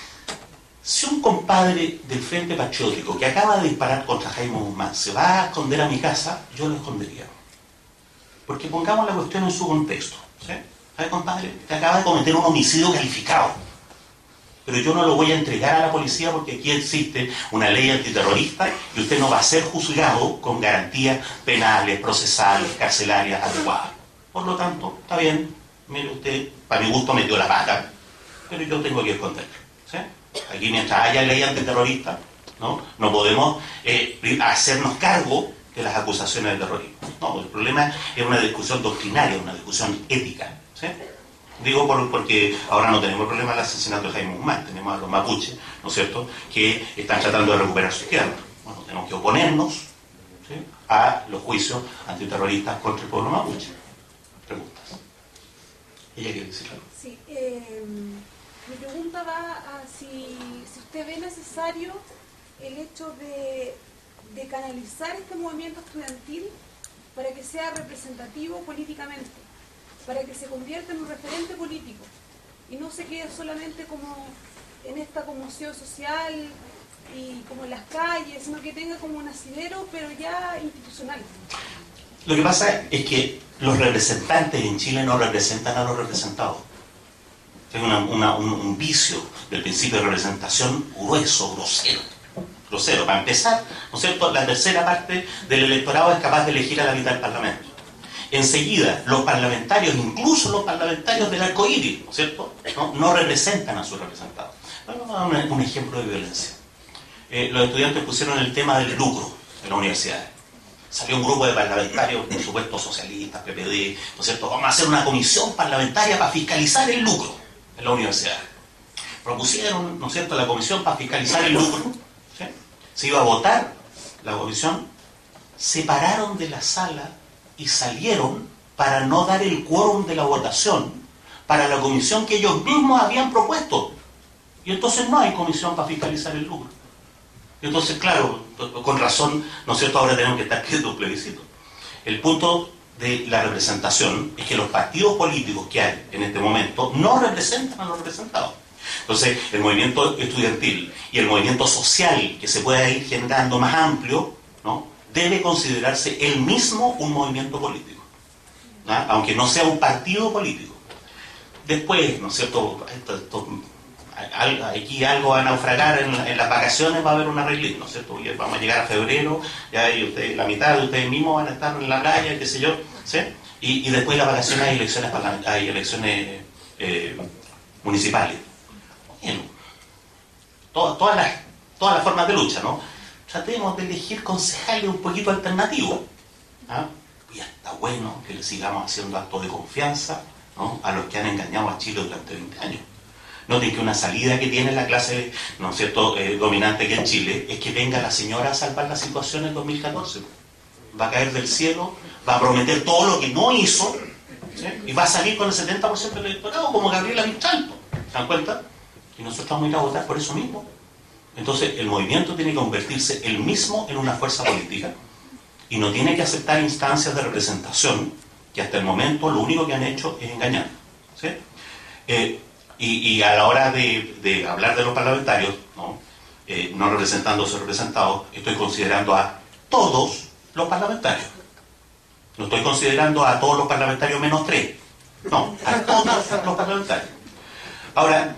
Si un compadre del Frente Patriótico que acaba de disparar contra Jaime Guzmán se va a esconder a mi casa, yo lo escondería. Porque pongamos la cuestión en su contexto, ¿sí? ¿Sabe, compadre? Te acaba de cometer un homicidio calificado. Pero yo no lo voy a entregar a la policía porque aquí existe una ley antiterrorista y usted no va a ser juzgado con garantías penales, procesales, carcelarias adecuadas. Por lo tanto, está bien, mire usted, para mi gusto metió la pata, pero yo tengo que esconderlo, ¿sí? Aquí mientras haya ley antiterrorista, ¿no? No podemos eh, hacernos cargo de las acusaciones de terrorismo. No, el problema es una discusión doctrinaria, una discusión ética, ¿sí? Digo por, porque ahora no tenemos el problema del asesinato de Jaime Guzmán, tenemos a los mapuches, ¿no es cierto?, que están tratando de recuperar su tierra. Bueno, tenemos que oponernos, ¿sí?, a los juicios antiterroristas contra el pueblo mapuche. Preguntas. ¿Ella quiere decir algo? Sí, eh, mi pregunta va a si, si usted ve necesario el hecho de, de canalizar este movimiento estudiantil para que sea representativo políticamente, para que se convierta en un referente político y no se quede solamente como en esta conmoción social y como en las calles, sino que tenga como un asidero, pero ya institucional. Lo que pasa es que los representantes en Chile no representan a los representados. Es una, una, un, un vicio del principio de representación grueso, grosero. Grosero. Para empezar, ¿no es cierto?, la tercera parte del electorado es capaz de elegir a la mitad del Parlamento. Enseguida, los parlamentarios, incluso los parlamentarios del arco iris, ¿no es cierto?, no, no representan a sus representados. Vamos a dar un, un ejemplo de violencia. Eh, los estudiantes pusieron el tema del lucro en la universidad. Salió un grupo de parlamentarios, por supuesto socialistas, P P D, ¿no es cierto?, vamos a hacer una comisión parlamentaria para fiscalizar el lucro en la universidad. Propusieron, ¿no es cierto?, la comisión para fiscalizar el lucro. ¿Sí? Se iba a votar la comisión, se pararon de la sala y salieron para no dar el quórum de la votación para la comisión que ellos mismos habían propuesto. Y entonces no hay comisión para fiscalizar el lucro. Y entonces, claro, con razón, ¿no es cierto?, ahora tenemos que estar quietos plebiscito. El punto de la representación es que los partidos políticos que hay en este momento no representan a los representados. Entonces, el movimiento estudiantil y el movimiento social que se pueda ir generando más amplio, ¿no?, debe considerarse él mismo un movimiento político, ¿no?, aunque no sea un partido político. Después, ¿no es cierto?, esto, esto, aquí algo va a naufragar en, en las vacaciones, va a haber un arreglito, ¿no es cierto? Vamos a llegar a febrero, ya y ustedes, la mitad de ustedes mismos van a estar en la playa, qué sé yo, ¿sí? Y, y después de las vacaciones hay elecciones, hay elecciones eh, municipales. Bueno, todas, todas, las, todas las formas de lucha, ¿no? Tratemos de elegir concejales un poquito alternativos, ¿ah? Y está bueno que le sigamos haciendo actos de confianza, ¿no?, a los que han engañado a Chile durante veinte años. Noten que una salida que tiene la clase, ¿no es cierto?, eh, dominante que en Chile es que venga la señora a salvar la situación en dos mil catorce. Va a caer del cielo, va a prometer todo lo que no hizo, ¿sí?, y va a salir con el setenta por ciento del electorado como Gabriela Mistral. ¿Se dan cuenta? Y nosotros vamos a ir a votar por eso mismo. Entonces el movimiento tiene que convertirse él mismo en una fuerza política y no tiene que aceptar instancias de representación que hasta el momento lo único que han hecho es engañar, ¿sí? Eh, y, y a la hora de, de hablar de los parlamentarios, ¿no?, eh, no representando a sus representados, estoy considerando a todos los parlamentarios. No estoy considerando a todos los parlamentarios menos tres. No, a todos los parlamentarios. Ahora,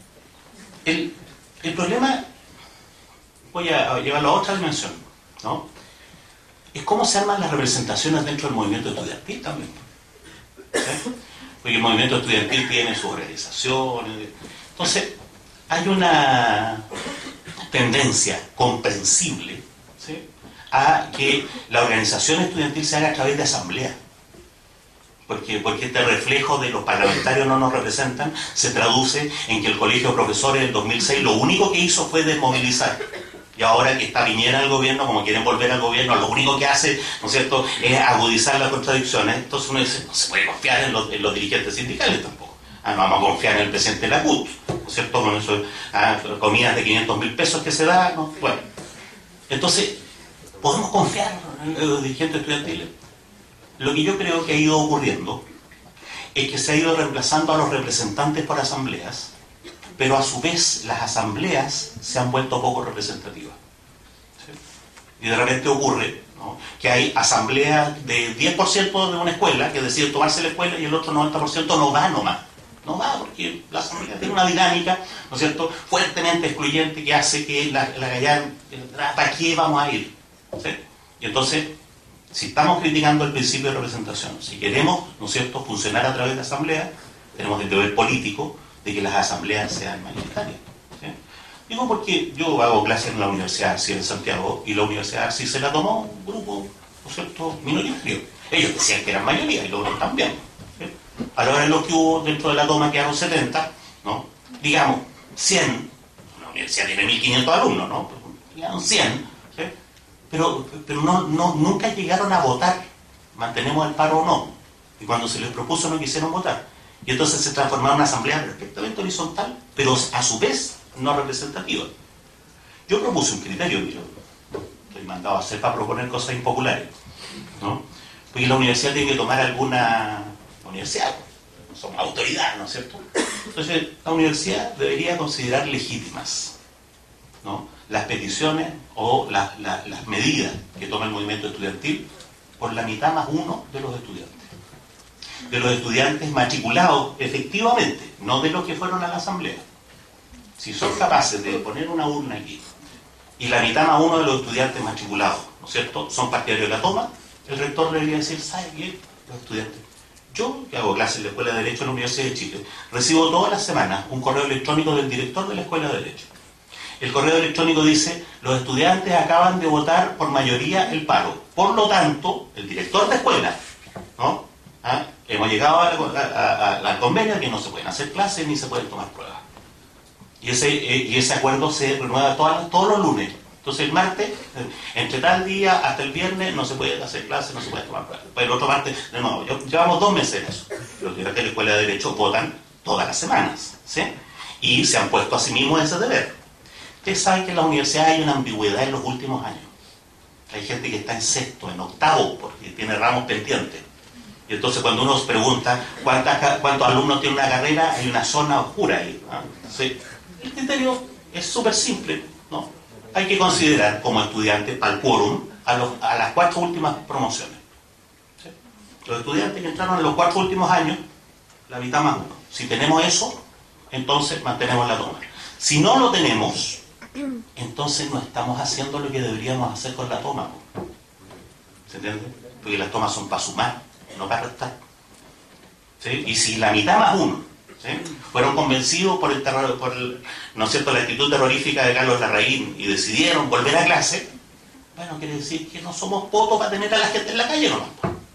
el, el problema, voy a llevarlo a otra dimensión, ¿no?, es cómo se arman las representaciones dentro del movimiento estudiantil también. ¿Sí? Porque el movimiento estudiantil tiene sus organizaciones. Entonces, hay una tendencia comprensible, ¿sí?, a que la organización estudiantil se haga a través de asambleas. Porque, porque este reflejo de los parlamentarios no nos representan se traduce en que el colegio de profesores del dos mil seis lo único que hizo fue desmovilizar. Y ahora que está Piñera al gobierno, como quieren volver al gobierno, lo único que hace, ¿no es cierto?, es agudizar las contradicciones. Entonces uno dice, no se puede confiar en los, en los dirigentes sindicales tampoco. Ah, no vamos a confiar en el presidente de la C U T, ¿no es cierto?, con eso, ah, comidas de quinientos mil pesos que se da, ¿no? Bueno, entonces, ¿podemos confiar en los dirigentes estudiantiles? Lo que yo creo que ha ido ocurriendo es que se ha ido reemplazando a los representantes por asambleas, pero a su vez las asambleas se han vuelto poco representativas. ¿Sí? Y de repente ocurre, ¿no?, que hay asambleas de diez por ciento de una escuela que decide tomarse la escuela y el otro noventa por ciento no va nomás. No va porque la asamblea tiene una dinámica, ¿no es cierto?, fuertemente excluyente que hace que la, la gallar, ¿para qué vamos a ir? ¿Sí? Y entonces si estamos criticando el principio de representación, si queremos, ¿no es cierto?, funcionar a través de asambleas, tenemos el deber político de que las asambleas sean mayoritarias. ¿Sí? Digo porque yo hago clases en la Universidad Arcis de Santiago y la Universidad Arcis se la tomó un grupo, ¿no es cierto?, minoritario. Ellos decían que eran mayoría y los otros también. ¿Sí? A la hora de lo que hubo dentro de la toma quedaron setenta, ¿no? Digamos, cien. La universidad tiene mil quinientos alumnos, ¿no? Quedaron cien. ¿Sí? Pero, pero no, no, nunca llegaron a votar, mantenemos el paro o no. Y cuando se les propuso no quisieron votar. Y entonces se transformaron en una asamblea perfectamente horizontal, pero a su vez no representativa. Yo propuse un criterio, que yo estoy mandado a hacer para proponer cosas impopulares, ¿no? Porque la universidad tiene que tomar alguna... La universidad, son autoridad, ¿no es cierto? Entonces, la universidad debería considerar legítimas, ¿no?, las peticiones o la, la, las medidas que toma el movimiento estudiantil por la mitad más uno de los estudiantes. De los estudiantes matriculados efectivamente, no de los que fueron a la asamblea. Si son capaces de poner una urna aquí y la mitad más uno de los estudiantes matriculados, ¿no es cierto?, son partidarios de la toma, el rector debería decir, ¿sabe qué? Los estudiantes. Yo, que hago clases en la Escuela de Derecho de la Universidad de Chile, recibo todas las semanas un correo electrónico del director de la Escuela de Derecho. El correo electrónico dice, los estudiantes acaban de votar por mayoría el paro. Por lo tanto, el director de escuela, ¿no?, ¿Ah? hemos llegado al convenio que no se pueden hacer clases ni se pueden tomar pruebas. Y ese, y ese acuerdo se renueva todas, todos los lunes. Entonces el martes, entre tal día hasta el viernes, no se puede hacer clases, no se puede tomar pruebas. Pero el otro martes, de nuevo, llevamos dos meses en eso. Los estudiantes de la Escuela de Derecho votan todas las semanas, ¿sí? Y se han puesto a sí mismos ese deber. Ustedes saben que en la universidad hay una ambigüedad en los últimos años. Hay gente que está en sexto, en octavo, porque tiene ramos pendientes. Y entonces cuando uno se pregunta cuántas, cuántos alumnos tiene una carrera, hay una zona oscura ahí, ¿no? Entonces, el criterio es súper simple, ¿no? Hay que considerar como estudiantes para el quórum a, los, a las cuatro últimas promociones. ¿Sí? Los estudiantes que entraron en los cuatro últimos años, la mitad más uno. Si tenemos eso, entonces mantenemos la toma. Si no lo tenemos, entonces no estamos haciendo lo que deberíamos hacer con la toma. ¿Se entiende? Porque las tomas son para sumar, no para restar. ¿Sí? Y si la mitad más uno, ¿sí?, fueron convencidos por el terror, por el, ¿no es cierto?, la actitud terrorífica de Carlos Larraín y decidieron volver a clase, bueno, quiere decir que no somos potos para tener a la gente en la calle nomás.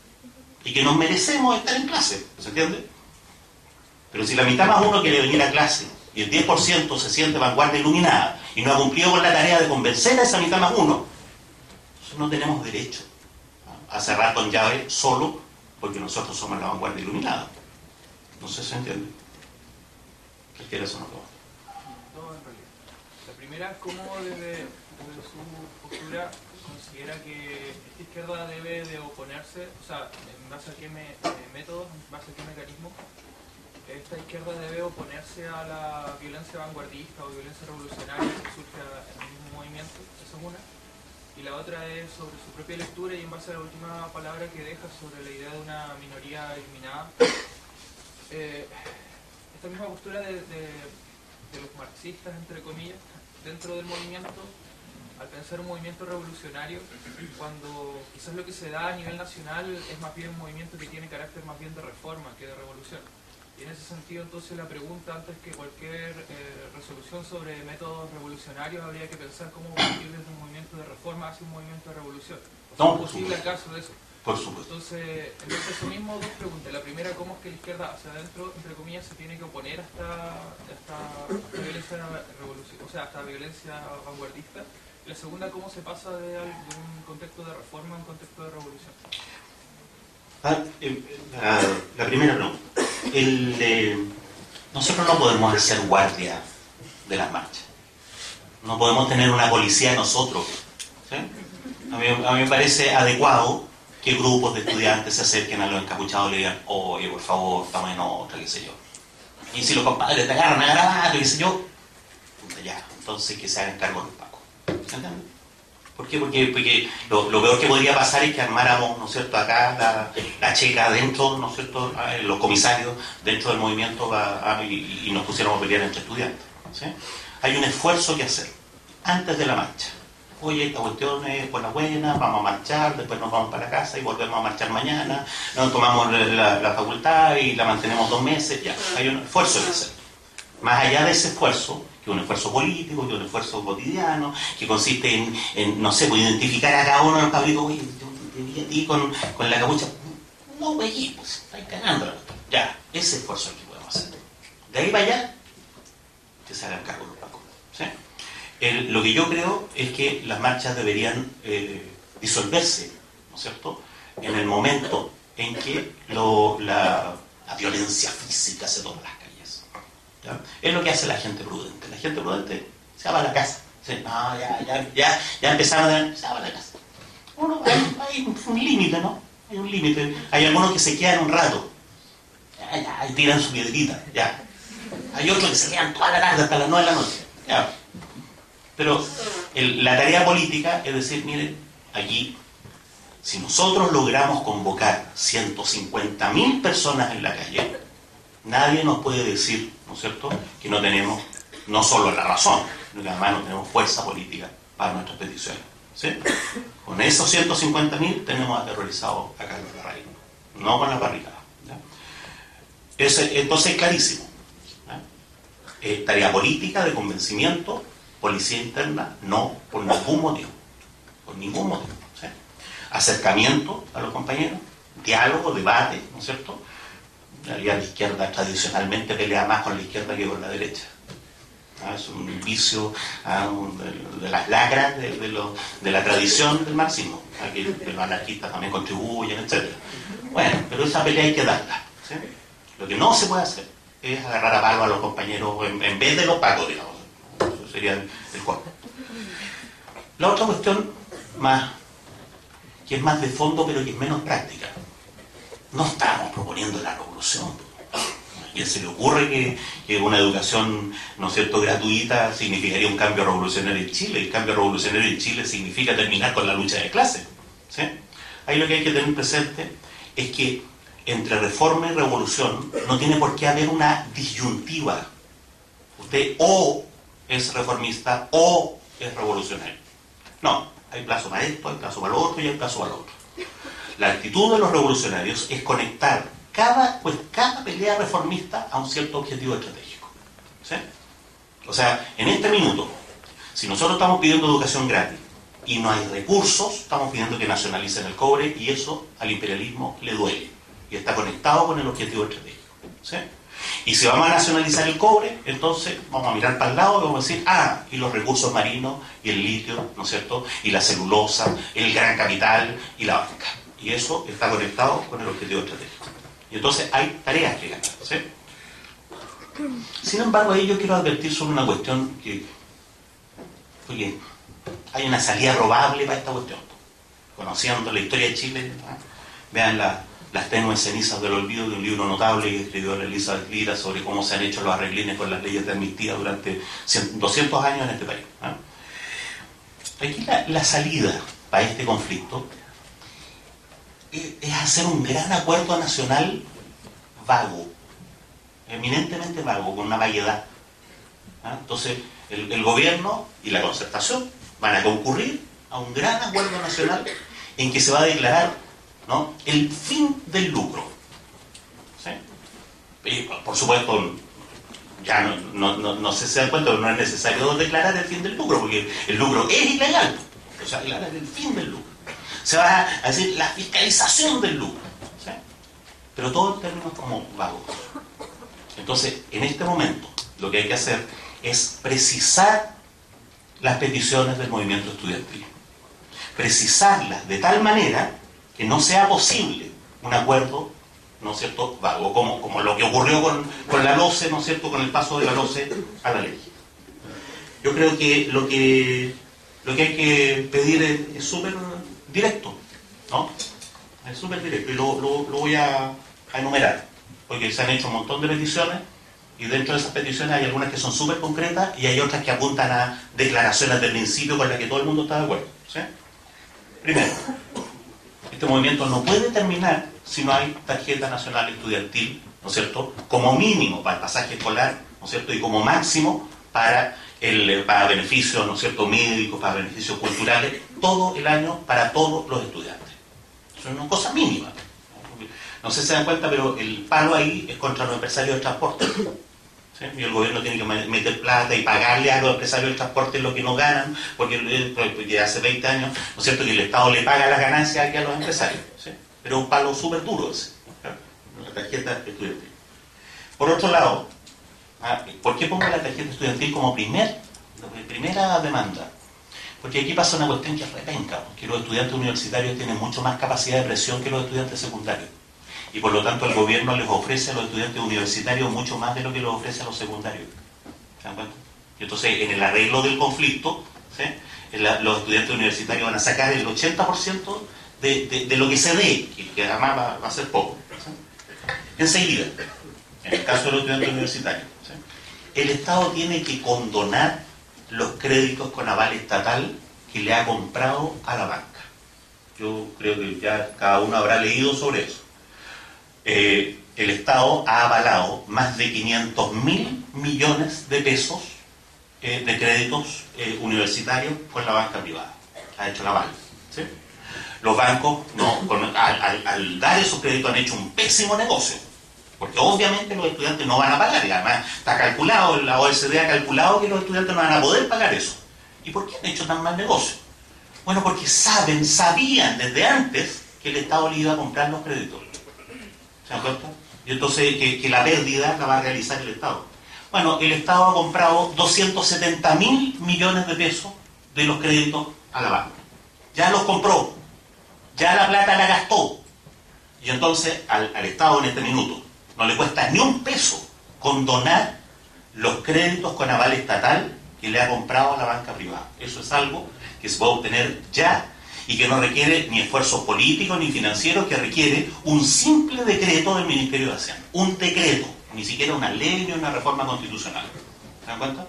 Y que nos merecemos estar en clase, ¿se entiende? Pero si la mitad más uno quiere venir a clase y el diez por ciento se siente vanguardia iluminada y no ha cumplido con la tarea de convencer a esa mitad más uno, no tenemos derecho a cerrar con llave solo porque nosotros somos la vanguardia iluminada. No sé si se entiende. ¿Qué quiere eso? No, no, en realidad. La primera, ¿cómo desde, desde su postura considera que esta izquierda debe de oponerse, o sea, en base a qué me, eh, métodos, en base a qué mecanismos, esta izquierda debe oponerse a la violencia vanguardista o violencia revolucionaria que surge en el mismo movimiento? Esa es una. Y la otra es sobre su propia lectura y en base a la última palabra que deja sobre la idea de una minoría eliminada. Eh, esta misma postura de, de, de los marxistas, entre comillas, dentro del movimiento, al pensar un movimiento revolucionario, cuando quizás lo que se da a nivel nacional es más bien un movimiento que tiene carácter más bien de reforma que de revolución. Y en ese sentido, entonces, la pregunta, antes que cualquier eh, resolución sobre métodos revolucionarios, habría que pensar cómo partir desde un movimiento de reforma hacia un movimiento de revolución. No, ¿Es posible acaso de eso? Por supuesto. Entonces, entonces, eso mismo, dos preguntas. La primera, ¿cómo es que la izquierda hacia adentro, entre comillas, se tiene que oponer a esta, a esta, a esta violencia revolución, o sea, a esta violencia vanguardista? Y la segunda, ¿cómo se pasa de, de un contexto de reforma a un contexto de revolución? Ah, eh, ah, la primera pregunta. El, eh, nosotros no podemos hacer guardia de las marchas. No podemos tener una policía nosotros. ¿Sí? A mí, a mí me parece adecuado que grupos de estudiantes se acerquen a los encapuchados y le digan, oye, por favor, estamos en otra, qué sé yo. Y si los compadres te agarran a grabar, qué sé yo, puta ya, entonces que se hagan cargo de los pacos. ¿Se entiende? ¿Por qué? Porque, porque lo, lo peor que podría pasar es que armáramos, ¿no es cierto?, acá la, la checa dentro, ¿no es cierto?, los comisarios dentro del movimiento a, a, y, y nos pusiéramos a pelear entre estudiantes. ¿Sí? Hay un esfuerzo que hacer antes de la marcha. oye, esta cuestión es buena buena, vamos a marchar, después nos vamos para la casa y volvemos a marchar mañana, nos tomamos la, la facultad y la mantenemos dos meses, ya, hay un esfuerzo que hacer. Más allá de ese esfuerzo, que es un esfuerzo político, que es un esfuerzo cotidiano, que consiste en, en no sé, pues identificar a cada uno de los cabritos, oye, yo te vi a ti con, con la capucha, no, güey, pues, estáis cagando. Ya, ese esfuerzo es el que podemos hacer. De ahí para allá, que se hagan cargo los pacos. ¿Sí? El, lo que yo creo es que las marchas deberían eh, disolverse, ¿no es cierto?, en el momento en que lo, la, la violencia física se toma las calles. ¿Ya? Es lo que hace la gente prudente. La gente prudente se va a la casa. ¿Sí? No, ya, ya, ya, ya empezaron a... se va a la casa. Bueno, hay, hay un límite, ¿no? Hay un límite. Hay algunos que se quedan un rato. Ya, ya, y tiran su piedrita. Ya. Hay otros que se quedan toda la tarde hasta las nueve de la noche. Ya. Pero el, la tarea política es decir, miren, aquí, si nosotros logramos convocar ciento cincuenta mil personas en la calle, nadie nos puede decir, ¿no es cierto?, que no tenemos no solo la razón, sino que además no tenemos fuerza política para nuestras peticiones. ¿Sí? Con esos ciento cincuenta mil tenemos aterrorizado a Carlos Larraín, no con la barricada. Ese, entonces es clarísimo. Eh, tarea política de convencimiento, policía interna, no por ningún motivo. Por ningún motivo. ¿Sí? Acercamiento a los compañeros, diálogo, debate, ¿no es cierto? En realidad la izquierda tradicionalmente pelea más con la izquierda que con la derecha. ¿Ah? Es un vicio ¿ah? un, de, de las lacras de, de, lo, de la tradición del marxismo. Aquí los anarquistas también contribuyen, etcétera. Bueno, pero esa pelea hay que darla. ¿Sí? Lo que no se puede hacer es agarrar a palo a los compañeros en, en vez de los pacos, digamos. Eso sería el, el cuerpo. La otra cuestión más, que es más de fondo pero que es menos práctica. No estamos proponiendo la revolución. ¿A quién se le ocurre que, que una educación, ¿no es cierto?, gratuita significaría un cambio revolucionario en Chile? El cambio revolucionario en Chile significa terminar con la lucha de clases. ¿Sí? Ahí lo que hay que tener presente es que entre reforma y revolución no tiene por qué haber una disyuntiva. Usted o es reformista o es revolucionario. No, hay plazo para esto, hay plazo para lo otro y hay plazo para lo otro. La actitud de los revolucionarios es conectar cada, pues, cada pelea reformista a un cierto objetivo estratégico. ¿Sí? O sea, en este minuto, si nosotros estamos pidiendo educación gratis y no hay recursos, estamos pidiendo que nacionalicen el cobre y eso al imperialismo le duele. Y está conectado con el objetivo estratégico. ¿Sí? Y si vamos a nacionalizar el cobre, entonces vamos a mirar para el lado y vamos a decir, ah, y los recursos marinos, y el litio, ¿no es cierto?, y la celulosa, el gran capital, y la banca. Y eso está conectado con el objetivo estratégico. Y entonces hay tareas que ganar. ¿Sí? Sin embargo, ahí yo quiero advertir sobre una cuestión que, oye, hay una salida robable para esta cuestión. Conociendo la historia de Chile, ¿eh? Vean la... Las tenues cenizas del olvido, de un libro notable que escribió Elizabeth Lira sobre cómo se han hecho los arreglines con las leyes de amnistía durante doscientos años en este país. ¿eh? Aquí la, la salida para este conflicto es, es hacer un gran acuerdo nacional vago, eminentemente vago, con una vaguedad. ¿eh? Entonces, el, el gobierno y la concertación van a concurrir a un gran acuerdo nacional en que se va a declarar, ¿no?, el fin del lucro. ¿Sí? Y, por supuesto, ya no, no, no, no se, se dan cuenta, pero no es necesario declarar el fin del lucro, porque el lucro es ilegal. O sea, declarar el fin del lucro. Se va a decir la fiscalización del lucro. ¿Sí? Pero todo en términos como vagos. Entonces, en este momento, lo que hay que hacer es precisar las peticiones del movimiento estudiantil. Precisarlas de tal manera que no sea posible un acuerdo, ¿no es cierto?, vago, como, como lo que ocurrió con, con la LOCE, ¿no es cierto?, con el paso de la LOCE a la ley. Yo creo que lo que, lo que hay que pedir es súper directo, ¿no? Es súper directo, y lo, lo, lo voy a, a enumerar, porque se han hecho un montón de peticiones, y dentro de esas peticiones hay algunas que son súper concretas, y hay otras que apuntan a declaraciones de principio con las que todo el mundo está de acuerdo. ¿Sí? Primero, este movimiento no puede terminar si no hay tarjeta nacional estudiantil, ¿no es cierto?, como mínimo para el pasaje escolar, ¿no es cierto?, y como máximo para el, para beneficios, ¿no es cierto?, médicos, para beneficios culturales, todo el año para todos los estudiantes. Eso es una cosa mínima. No sé si se dan cuenta, pero el palo ahí es contra los empresarios del transporte. ¿Sí? Y el gobierno tiene que meter plata y pagarle a los empresarios del transporte lo que no ganan, porque ya hace veinte años, ¿no es cierto?, que el Estado le paga las ganancias aquí a los empresarios. ¿Sí? Pero es un palo súper duro ese, ¿sí? La tarjeta estudiantil. Por otro lado, ¿por qué pongo la tarjeta estudiantil como primer, primera demanda? Porque aquí pasa una cuestión que es repenca, que los estudiantes universitarios tienen mucho más capacidad de presión que los estudiantes secundarios. Y por lo tanto el gobierno les ofrece a los estudiantes universitarios mucho más de lo que les ofrece a los secundarios. ¿Se dan cuenta? Y entonces en el arreglo del conflicto, ¿sí?, la, los estudiantes universitarios van a sacar el ochenta por ciento de, de, de lo que se dé, que, que además va, va a ser poco. ¿Sí? Enseguida, en el caso de los estudiantes universitarios, ¿sí?, el Estado tiene que condonar los créditos con aval estatal que le ha comprado a la banca. Yo creo que ya cada uno habrá leído sobre eso. Eh, el Estado ha avalado más de quinientos mil millones de pesos eh, de créditos eh, universitarios con la banca privada. Ha hecho el aval. ¿Sí? Los bancos, no, con, al, al, al dar esos créditos, han hecho un pésimo negocio. Porque obviamente los estudiantes no van a pagar. Y además está calculado, la O E C D ha calculado que los estudiantes no van a poder pagar eso. ¿Y por qué han hecho tan mal negocio? Bueno, porque saben, sabían desde antes que el Estado le iba a comprar los créditos. ¿Se dan cuenta? Y entonces que, que la pérdida la va a realizar el Estado. Bueno, el Estado ha comprado doscientos setenta mil millones de pesos de los créditos a la banca. Ya los compró. Ya la plata la gastó. Y entonces al, al Estado en este minuto no le cuesta ni un peso condonar los créditos con aval estatal que le ha comprado a la banca privada. Eso es algo que se puede obtener ya y que no requiere ni esfuerzos políticos ni financieros, que requiere un simple decreto del Ministerio de Hacienda. Un decreto, ni siquiera una ley ni una reforma constitucional. ¿Se dan cuenta?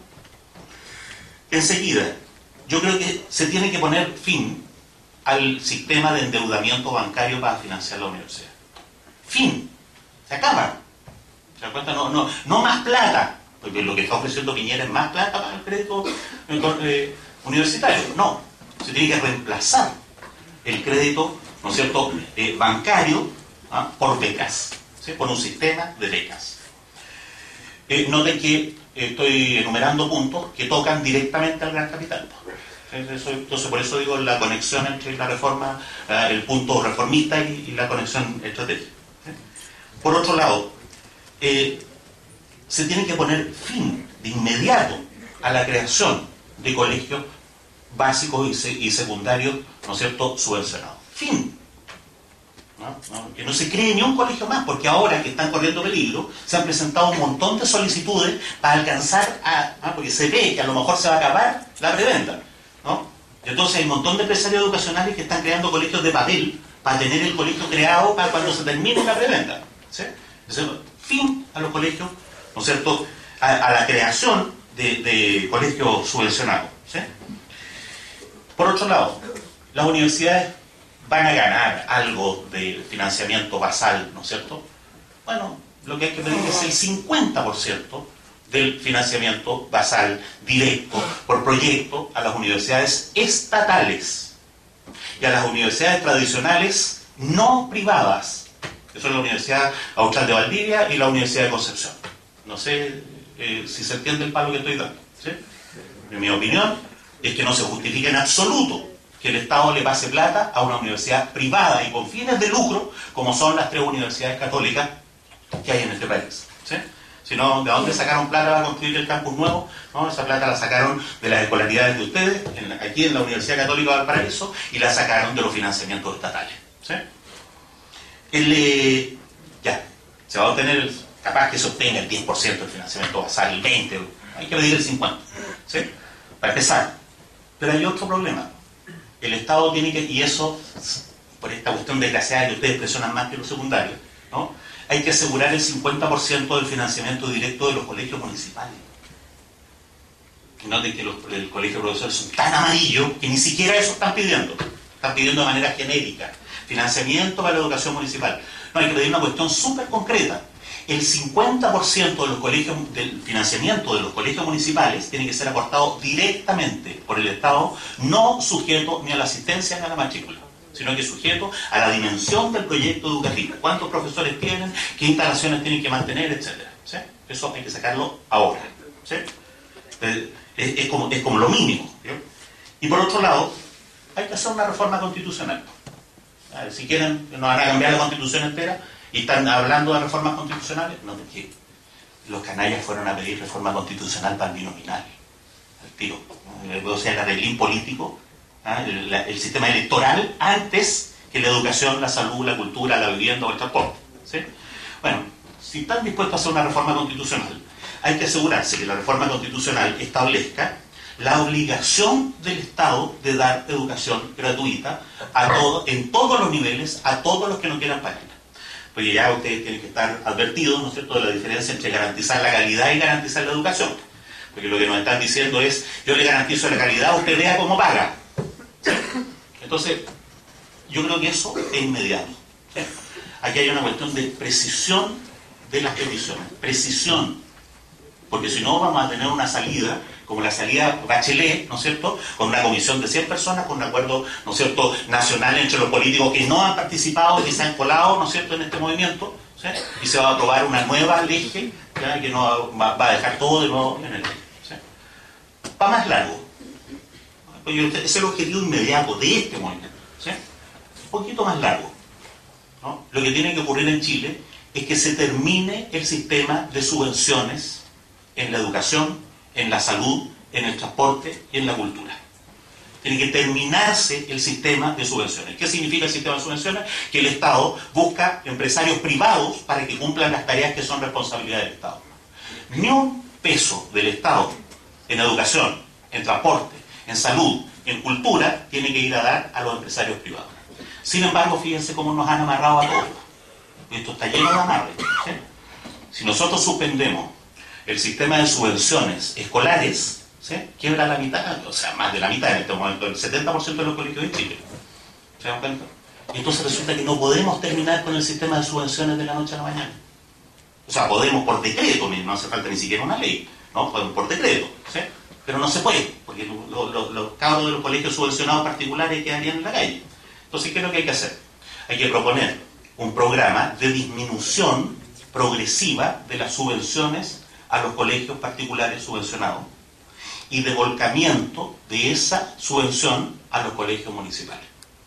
Enseguida, yo creo que se tiene que poner fin al sistema de endeudamiento bancario para financiar la universidad. Fin. Se acaba. ¿Se dan cuenta? No, no, no más plata. Porque lo que está ofreciendo Piñera es más plata para el crédito eh, universitario. No. Se tiene que reemplazar el crédito, ¿no es cierto?, eh, bancario, ¿ah?, por becas, ¿sí?, por un sistema de becas. Eh, noten que eh, estoy enumerando puntos que tocan directamente al gran capital. Eso, entonces, por eso digo la conexión entre la reforma, eh, el punto reformista y, y la conexión estratégica. ¿Sí? Por otro lado, eh, se tiene que poner fin de inmediato a la creación de colegios básicos y, se, y secundarios, ¿no es cierto?, subvencionados. Fin. ¿No? ¿No? Que no se cree ni un colegio más, porque ahora que están corriendo peligro, se han presentado un montón de solicitudes para alcanzar a... ¿no? Porque se ve que a lo mejor se va a acabar la preventa, ¿no? Entonces hay un montón de empresarios educacionales que están creando colegios de papel para tener el colegio creado para cuando se termine la preventa. ¿Sí? Entonces, fin a los colegios, ¿no es cierto?, a, a la creación de, de colegios subvencionados. ¿Sí? Por otro lado, las universidades van a ganar algo de financiamiento basal, ¿no es cierto? Bueno, lo que hay que pedir es el cincuenta por ciento del financiamiento basal directo por proyecto a las universidades estatales y a las universidades tradicionales no privadas, que son la Universidad Austral de Valdivia y la Universidad de Concepción. No sé eh, si se entiende el palo que estoy dando, ¿sí? En mi opinión es que no se justifica en absoluto que el Estado le pase plata a una universidad privada y con fines de lucro, como son las tres universidades católicas que hay en este país. ¿Sí? Si no, ¿de dónde sacaron plata para construir el campus nuevo? ¿No? Esa plata la sacaron de las escolaridades de ustedes, en la, aquí en la Universidad Católica de Valparaíso, y la sacaron de los financiamientos estatales. ¿Sí? El, eh, ya, se va a obtener, capaz que se obtenga el diez por ciento del financiamiento basal, el veinte por ciento, hay que pedir el cincuenta por ciento. ¿Sí? Para empezar. Pero hay otro problema. El Estado tiene que, y eso, por esta cuestión desgraciada que ustedes presionan más que los secundarios, ¿no?, hay que asegurar el cincuenta por ciento del financiamiento directo de los colegios municipales. Y noten que los, el colegio de profesores son tan amarillos que ni siquiera eso están pidiendo. Están pidiendo de manera genérica financiamiento para la educación municipal. No, hay que pedir una cuestión súper concreta. el cincuenta por ciento de los colegios, del financiamiento de los colegios municipales tiene que ser aportado directamente por el Estado, no sujeto ni a la asistencia ni a la matrícula, sino que sujeto a la dimensión del proyecto educativo. ¿Cuántos profesores tienen? ¿Qué instalaciones tienen que mantener? Etcétera. ¿Sí? Eso hay que sacarlo ahora. ¿Sí? Es, es, como, es como lo mínimo. ¿Sí? Y por otro lado, hay que hacer una reforma constitucional. A ver, si quieren, nos van a cambiar la constitución entera y están hablando de reformas constitucionales. No, porque los canallas fueron a pedir reforma constitucional para el binominal. El tiro. O sea, el arreglín político, ¿ah? el, la, el sistema electoral antes que la educación, la salud, la cultura, la vivienda o el transporte. ¿Sí? Bueno, si están dispuestos a hacer una reforma constitucional, hay que asegurarse que la reforma constitucional establezca la obligación del Estado de dar educación gratuita a todo, en todos los niveles, a todos los que no quieran pagarla. Porque ya ustedes tienen que estar advertidos, ¿no es cierto?, de la diferencia entre garantizar la calidad y garantizar la educación. Porque lo que nos están diciendo es, yo le garantizo la calidad, usted vea cómo paga. ¿Sí? Entonces, yo creo que eso es inmediato. ¿Sí? Aquí hay una cuestión de precisión de las peticiones. Precisión. Porque si no, vamos a tener una salida como la salida Bachelet, ¿no es cierto?, con una comisión de cien personas, con un acuerdo, ¿no es cierto?, nacional entre los políticos que no han participado, que se han colado, ¿no es cierto?, en este movimiento, ¿sí? Y se va a aprobar una nueva ley, ¿ya?, que no va, va a dejar todo de nuevo en el ley, ¿sí? Va más largo. Ese es el objetivo inmediato de este movimiento, ¿sí? Un poquito más largo, ¿no? Lo que tiene que ocurrir en Chile es que se termine el sistema de subvenciones en la educación, en la salud, en el transporte y en la cultura. Tiene que terminarse el sistema de subvenciones. ¿Qué significa el sistema de subvenciones? Que el Estado busca empresarios privados para que cumplan las tareas que son responsabilidad del Estado. Ni un peso del Estado en educación, en transporte, en salud, en cultura, tiene que ir a dar a los empresarios privados. Sin embargo, fíjense cómo nos han amarrado a todos. Esto está lleno de amarres, ¿sí? Si nosotros suspendemos el sistema de subvenciones escolares, ¿sí?, quiebra la mitad, o sea, más de la mitad en este momento, el setenta por ciento de los colegios de Chile. ¿Se dan cuenta? Y entonces resulta que no podemos terminar con el sistema de subvenciones de la noche a la mañana. O sea, podemos por decreto, no hace falta ni siquiera una ley, ¿no? Podemos por decreto, ¿sí? Pero no se puede, porque los lo, lo, cabros de los colegios subvencionados particulares quedarían en la calle. Entonces, ¿qué es lo que hay que hacer? Hay que proponer un programa de disminución progresiva de las subvenciones a los colegios particulares subvencionados y de volcamiento de esa subvención a los colegios municipales.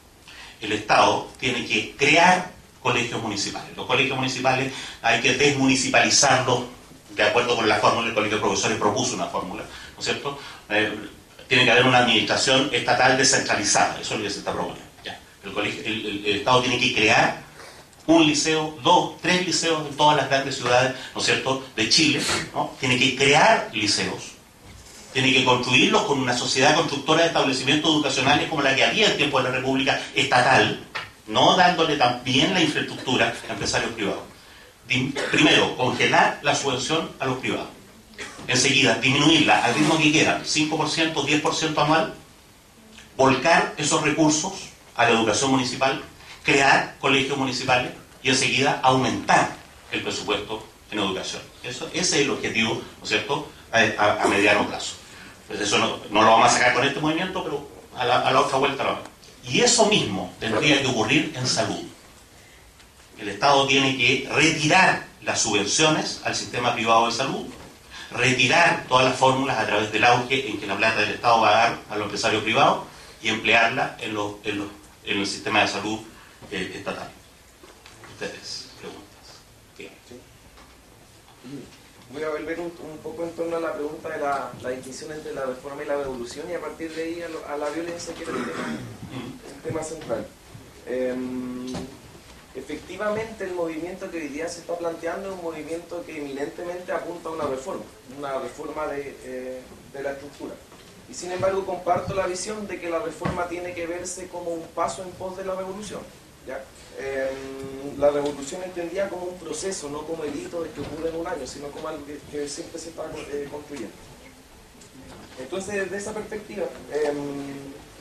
El Estado tiene que crear colegios municipales. Los colegios municipales hay que desmunicipalizarlos de acuerdo con la fórmula. El Colegio de Profesores propuso una fórmula, ¿no es cierto? Eh, tiene que haber una administración estatal descentralizada, eso es lo que se está proponiendo. Ya. El, colegio, el, el, el Estado tiene que crear un liceo, dos, tres liceos en todas las grandes ciudades, ¿no es cierto?, de Chile, ¿no? Tiene que crear liceos, tiene que construirlos con una sociedad constructora de establecimientos educacionales como la que había en tiempo de la República estatal, no dándole también la infraestructura a empresarios privados. Primero, congelar la subvención a los privados. Enseguida, disminuirla al ritmo que quieran, cinco por ciento, diez por ciento anual, volcar esos recursos a la educación municipal, crear colegios municipales y enseguida aumentar el presupuesto en educación. Eso, ese es el objetivo, ¿no es cierto?, a, a, a mediano plazo. Pues eso no, no lo vamos a sacar con este movimiento, pero a la, a la otra vuelta lo vamos. Y eso mismo tendría que ocurrir en salud. El Estado tiene que retirar las subvenciones al sistema privado de salud, retirar todas las fórmulas a través del auge en que la plata del Estado va a dar a los empresarios privados y emplearla en, los, en, los, en el sistema de salud eh, estatal. Ustedes, preguntas. ¿Qué? Sí. Voy a volver un, un poco en torno a la pregunta de la, la distinción entre la reforma y la revolución y a partir de ahí a, lo, a la violencia, que era el tema, el tema central. Eh, efectivamente el movimiento que hoy día se está planteando es un movimiento que eminentemente apunta a una reforma, una reforma de, eh, de la estructura. Y sin embargo comparto la visión de que la reforma tiene que verse como un paso en pos de la revolución, ¿ya? Eh, la revolución entendida como un proceso, no como el hito de que ocurre en un año, sino como algo que, que siempre se está eh, construyendo. Entonces, desde esa perspectiva, eh,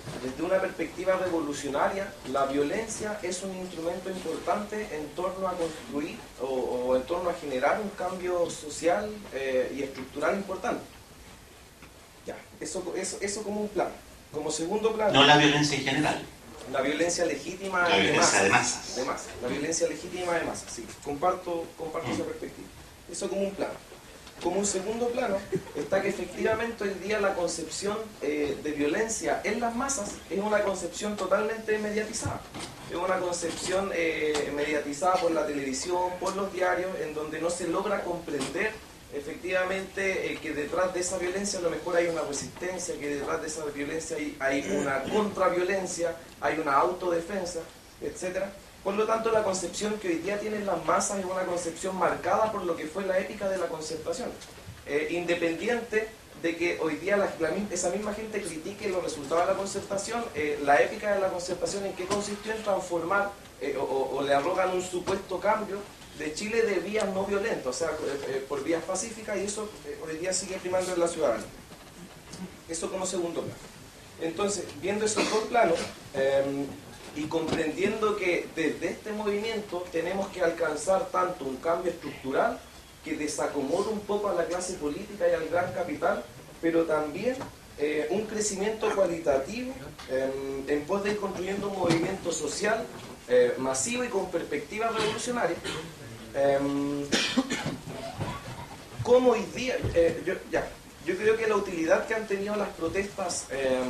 desde una perspectiva revolucionaria, la violencia es un instrumento importante en torno a construir o, o en torno a generar un cambio social eh, y estructural importante. Ya, eso, eso, eso como un plan. Como segundo plano... No la violencia en general. La violencia legítima la de, violencia masas, de masas. de masas. La violencia legítima de masas, sí. Comparto, comparto mm. esa perspectiva. Eso como un plano. Como un segundo plano está que efectivamente hoy día la concepción eh, de violencia en las masas es una concepción totalmente mediatizada. Es una concepción eh, mediatizada por la televisión, por los diarios, en donde no se logra comprender efectivamente eh, que detrás de esa violencia a lo mejor hay una resistencia, que detrás de esa violencia hay, hay una contraviolencia, hay una autodefensa, etcétera. Por lo tanto, la concepción que hoy día tienen las masas es una concepción marcada por lo que fue la épica de la concertación. Eh, independiente de que hoy día la, la, esa misma gente critique los resultados de la concertación, eh, la épica de la concertación en qué consistió en transformar eh, o, o le arrogan un supuesto cambio de Chile de vías no violentas, o sea, eh, por vías pacíficas, y eso eh, hoy día sigue primando en la ciudadanía. Eso como segundo plano. Entonces, viendo esos dos planos, eh, y comprendiendo que desde este movimiento tenemos que alcanzar tanto un cambio estructural que desacomode un poco a la clase política y al gran capital, pero también eh, un crecimiento cualitativo eh, en pos de ir construyendo un movimiento social eh, masivo y con perspectiva revolucionaria. Eh, como hoy día, eh, yo, ya, yo creo que la utilidad que han tenido las protestas eh,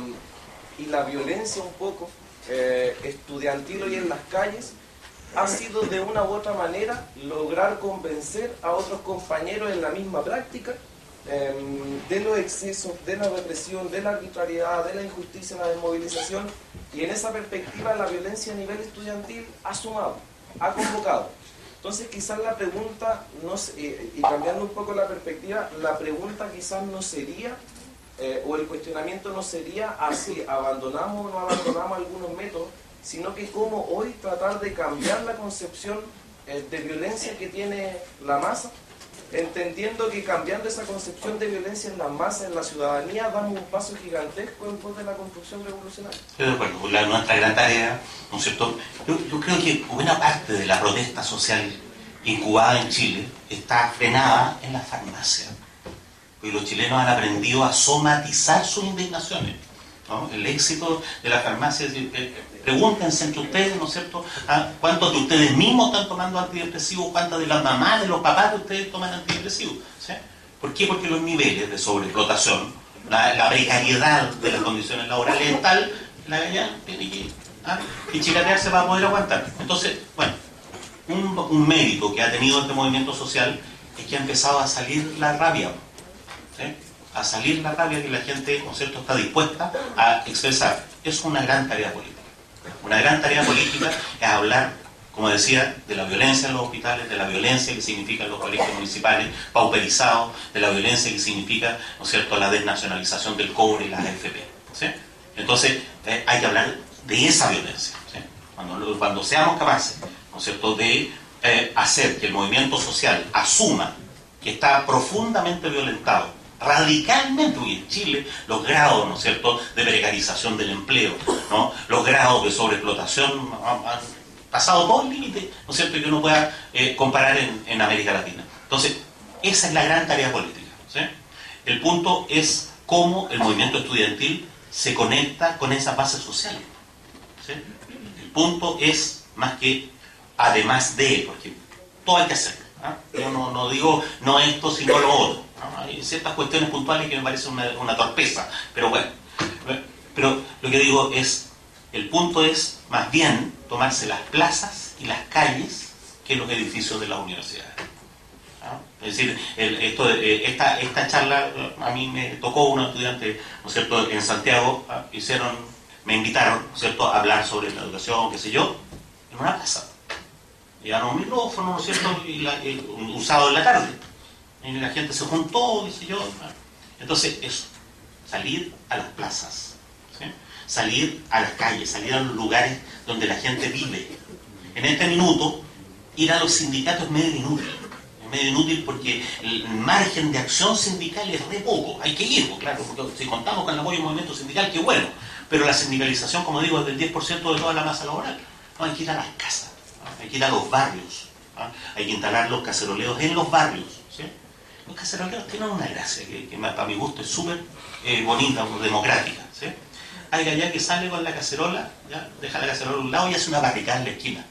y la violencia un poco Eh, estudiantil hoy en las calles ha sido de una u otra manera lograr convencer a otros compañeros en la misma práctica eh, de los excesos, de la represión, de la arbitrariedad, de la injusticia, la desmovilización, y en esa perspectiva la violencia a nivel estudiantil ha sumado, ha convocado. Entonces quizás la pregunta, no, eh, y cambiando un poco la perspectiva, la pregunta quizás no sería Eh, o el cuestionamiento no sería así, abandonamos o no abandonamos algunos métodos, sino que cómo hoy tratar de cambiar la concepción eh, de violencia que tiene la masa, entendiendo que cambiando esa concepción de violencia en la masa, en la ciudadanía, damos un paso gigantesco en pos de la construcción revolucionaria. Estoy de acuerdo, la, nuestra gran tarea, ¿no es cierto? Yo, yo creo que buena parte de la protesta social incubada en Chile está frenada en la farmacia. Porque los chilenos han aprendido a somatizar sus indignaciones, ¿no? El éxito de la farmacia es decir, eh, pregúntense entre ustedes, ¿no es cierto?, ¿ah? ¿Cuántos de ustedes mismos están tomando antidepresivos? ¿Cuántas de las mamás, de los papás de ustedes toman antidepresivos? ¿Sí? ¿Por qué? Porque los niveles de sobreexplotación, la, la precariedad de las condiciones laborales es tal, la ya tiene que ¿ah? y chicatearse para poder aguantar. Entonces, bueno, un, un mérito que ha tenido este movimiento social es que ha empezado a salir la rabia. ¿Sí? A salir la rabia que la gente, ¿no es cierto?, está dispuesta a expresar. Es una gran tarea política. Una gran tarea política es hablar, como decía, de la violencia en los hospitales, de la violencia que significan los colegios municipales pauperizados, de la violencia que significa, ¿no es cierto?, la desnacionalización del cobre y las A F P. ¿Sí? Entonces, eh, hay que hablar de esa violencia. ¿Sí? Cuando, cuando seamos capaces, ¿no es cierto?, de eh, hacer que el movimiento social asuma que está profundamente violentado, radicalmente, hoy en Chile, los grados, ¿no es cierto?, de precarización del empleo, ¿no?, los grados de sobreexplotación han, han pasado todo el límite, ¿no es cierto?, que uno pueda eh, comparar en, en América Latina. Entonces, esa es la gran tarea política, ¿sí? El punto es cómo el movimiento estudiantil se conecta con esas bases sociales, ¿sí? El punto es más que además de, porque todo hay que hacerlo, ¿ah? Yo no, no digo no esto, sino lo otro. Hay ciertas cuestiones puntuales que me parecen una, una torpeza, pero bueno, pero lo que digo es, el punto es más bien tomarse las plazas y las calles que los edificios de las universidades. ¿Ah? Es decir, el, esto, esta, esta charla a mí me tocó unos estudiantes, ¿no es cierto?, en Santiago, ¿ah? hicieron, me invitaron, ¿no es cierto?, a hablar sobre la educación, qué sé yo, en una plaza. Llevaron un micrófono, ¿no es cierto?, y la, y, usado en la tarde. Y la gente se juntó, qué sé yo. Entonces, eso, salir a las plazas, ¿sí?, salir a las calles, salir a los lugares donde la gente vive. En este minuto, ir a los sindicatos es medio inútil. Es medio inútil porque el margen de acción sindical es re poco. Hay que ir, claro, porque si contamos con el apoyo del movimiento sindical, qué bueno. Pero la sindicalización, como digo, es del diez por ciento de toda la masa laboral. No, hay que ir a las casas, ¿no? Hay que ir a los barrios, ¿no? Hay que instalar los caceroleos en los barrios, ¿sí? Los caceroleos tienen una gracia que, que para mi gusto es súper eh, bonita, democrática, ¿sí? Hay allá que sale con la cacerola, ¿ya? Deja la cacerola a un lado y hace una barricada en la esquina.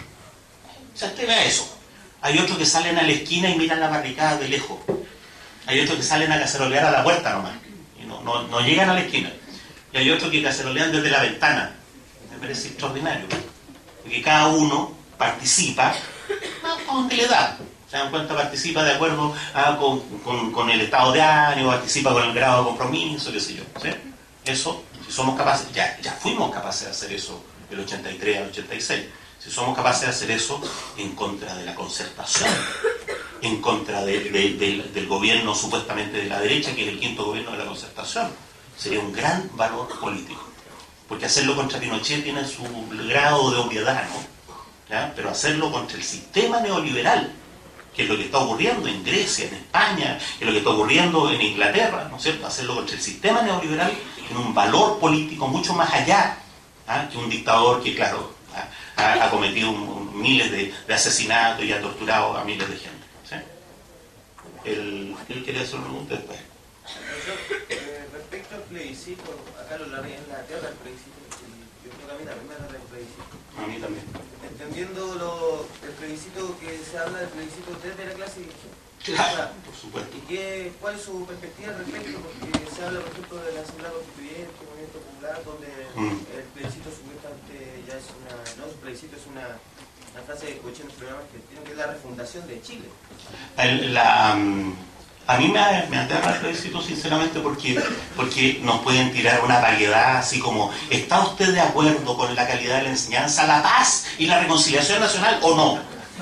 O sea, usted vea eso. Hay otros que salen a la esquina y miran la barricada de lejos. Hay otros que salen a cacerolear a la puerta nomás. Y no, no, no llegan a la esquina. Y hay otros que cacerolean desde la ventana. Me parece extraordinario. Porque cada uno participa con donde le da. Se dan cuenta, participa de acuerdo a, con, con, con el estado de ánimo, participa con el grado de compromiso, qué sé yo. ¿Sí? Eso, si somos capaces, ya, ya fuimos capaces de hacer eso del ochenta y tres al ochenta y seis. Si somos capaces de hacer eso en contra de la concertación, en contra de, de, de, del gobierno supuestamente de la derecha, que es el quinto gobierno de la concertación, sería un gran valor político. Porque hacerlo contra Pinochet tiene su grado de obviedad, ¿no? ¿Ya? Pero hacerlo contra el sistema neoliberal, que es lo que está ocurriendo en Grecia, en España, que es lo que está ocurriendo en Inglaterra, ¿no es cierto? Hacerlo contra el sistema neoliberal tiene un valor político mucho más allá, ¿ah? Que un dictador que, claro, ha, ha cometido un, un, miles de, de asesinatos y ha torturado a miles de gente, ¿sí? Él, él quería hacer una pregunta después. Eh, respecto al plebiscito, acá lo largué en la tierra el plebiscito, yo creo que a mí también me agarra el plebiscito. A mí también. Entendiendo lo, el plebiscito que se habla del plebiscito desde la clase dirigente. Claro, por supuesto. ¿Y qué, cuál es su perspectiva al respecto? Porque se habla, por ejemplo, de la Asamblea Constituyente, Movimiento Popular, donde mm. el plebiscito supuestamente ya es una... No, el plebiscito es una, una frase que escuché en los programas que tiene que es la refundación de Chile. El, la, um, a mí me, me aterra el plebiscito, sinceramente, porque, porque nos pueden tirar una variedad así como: ¿está usted de acuerdo con la calidad de la enseñanza, la paz y la reconciliación nacional o no?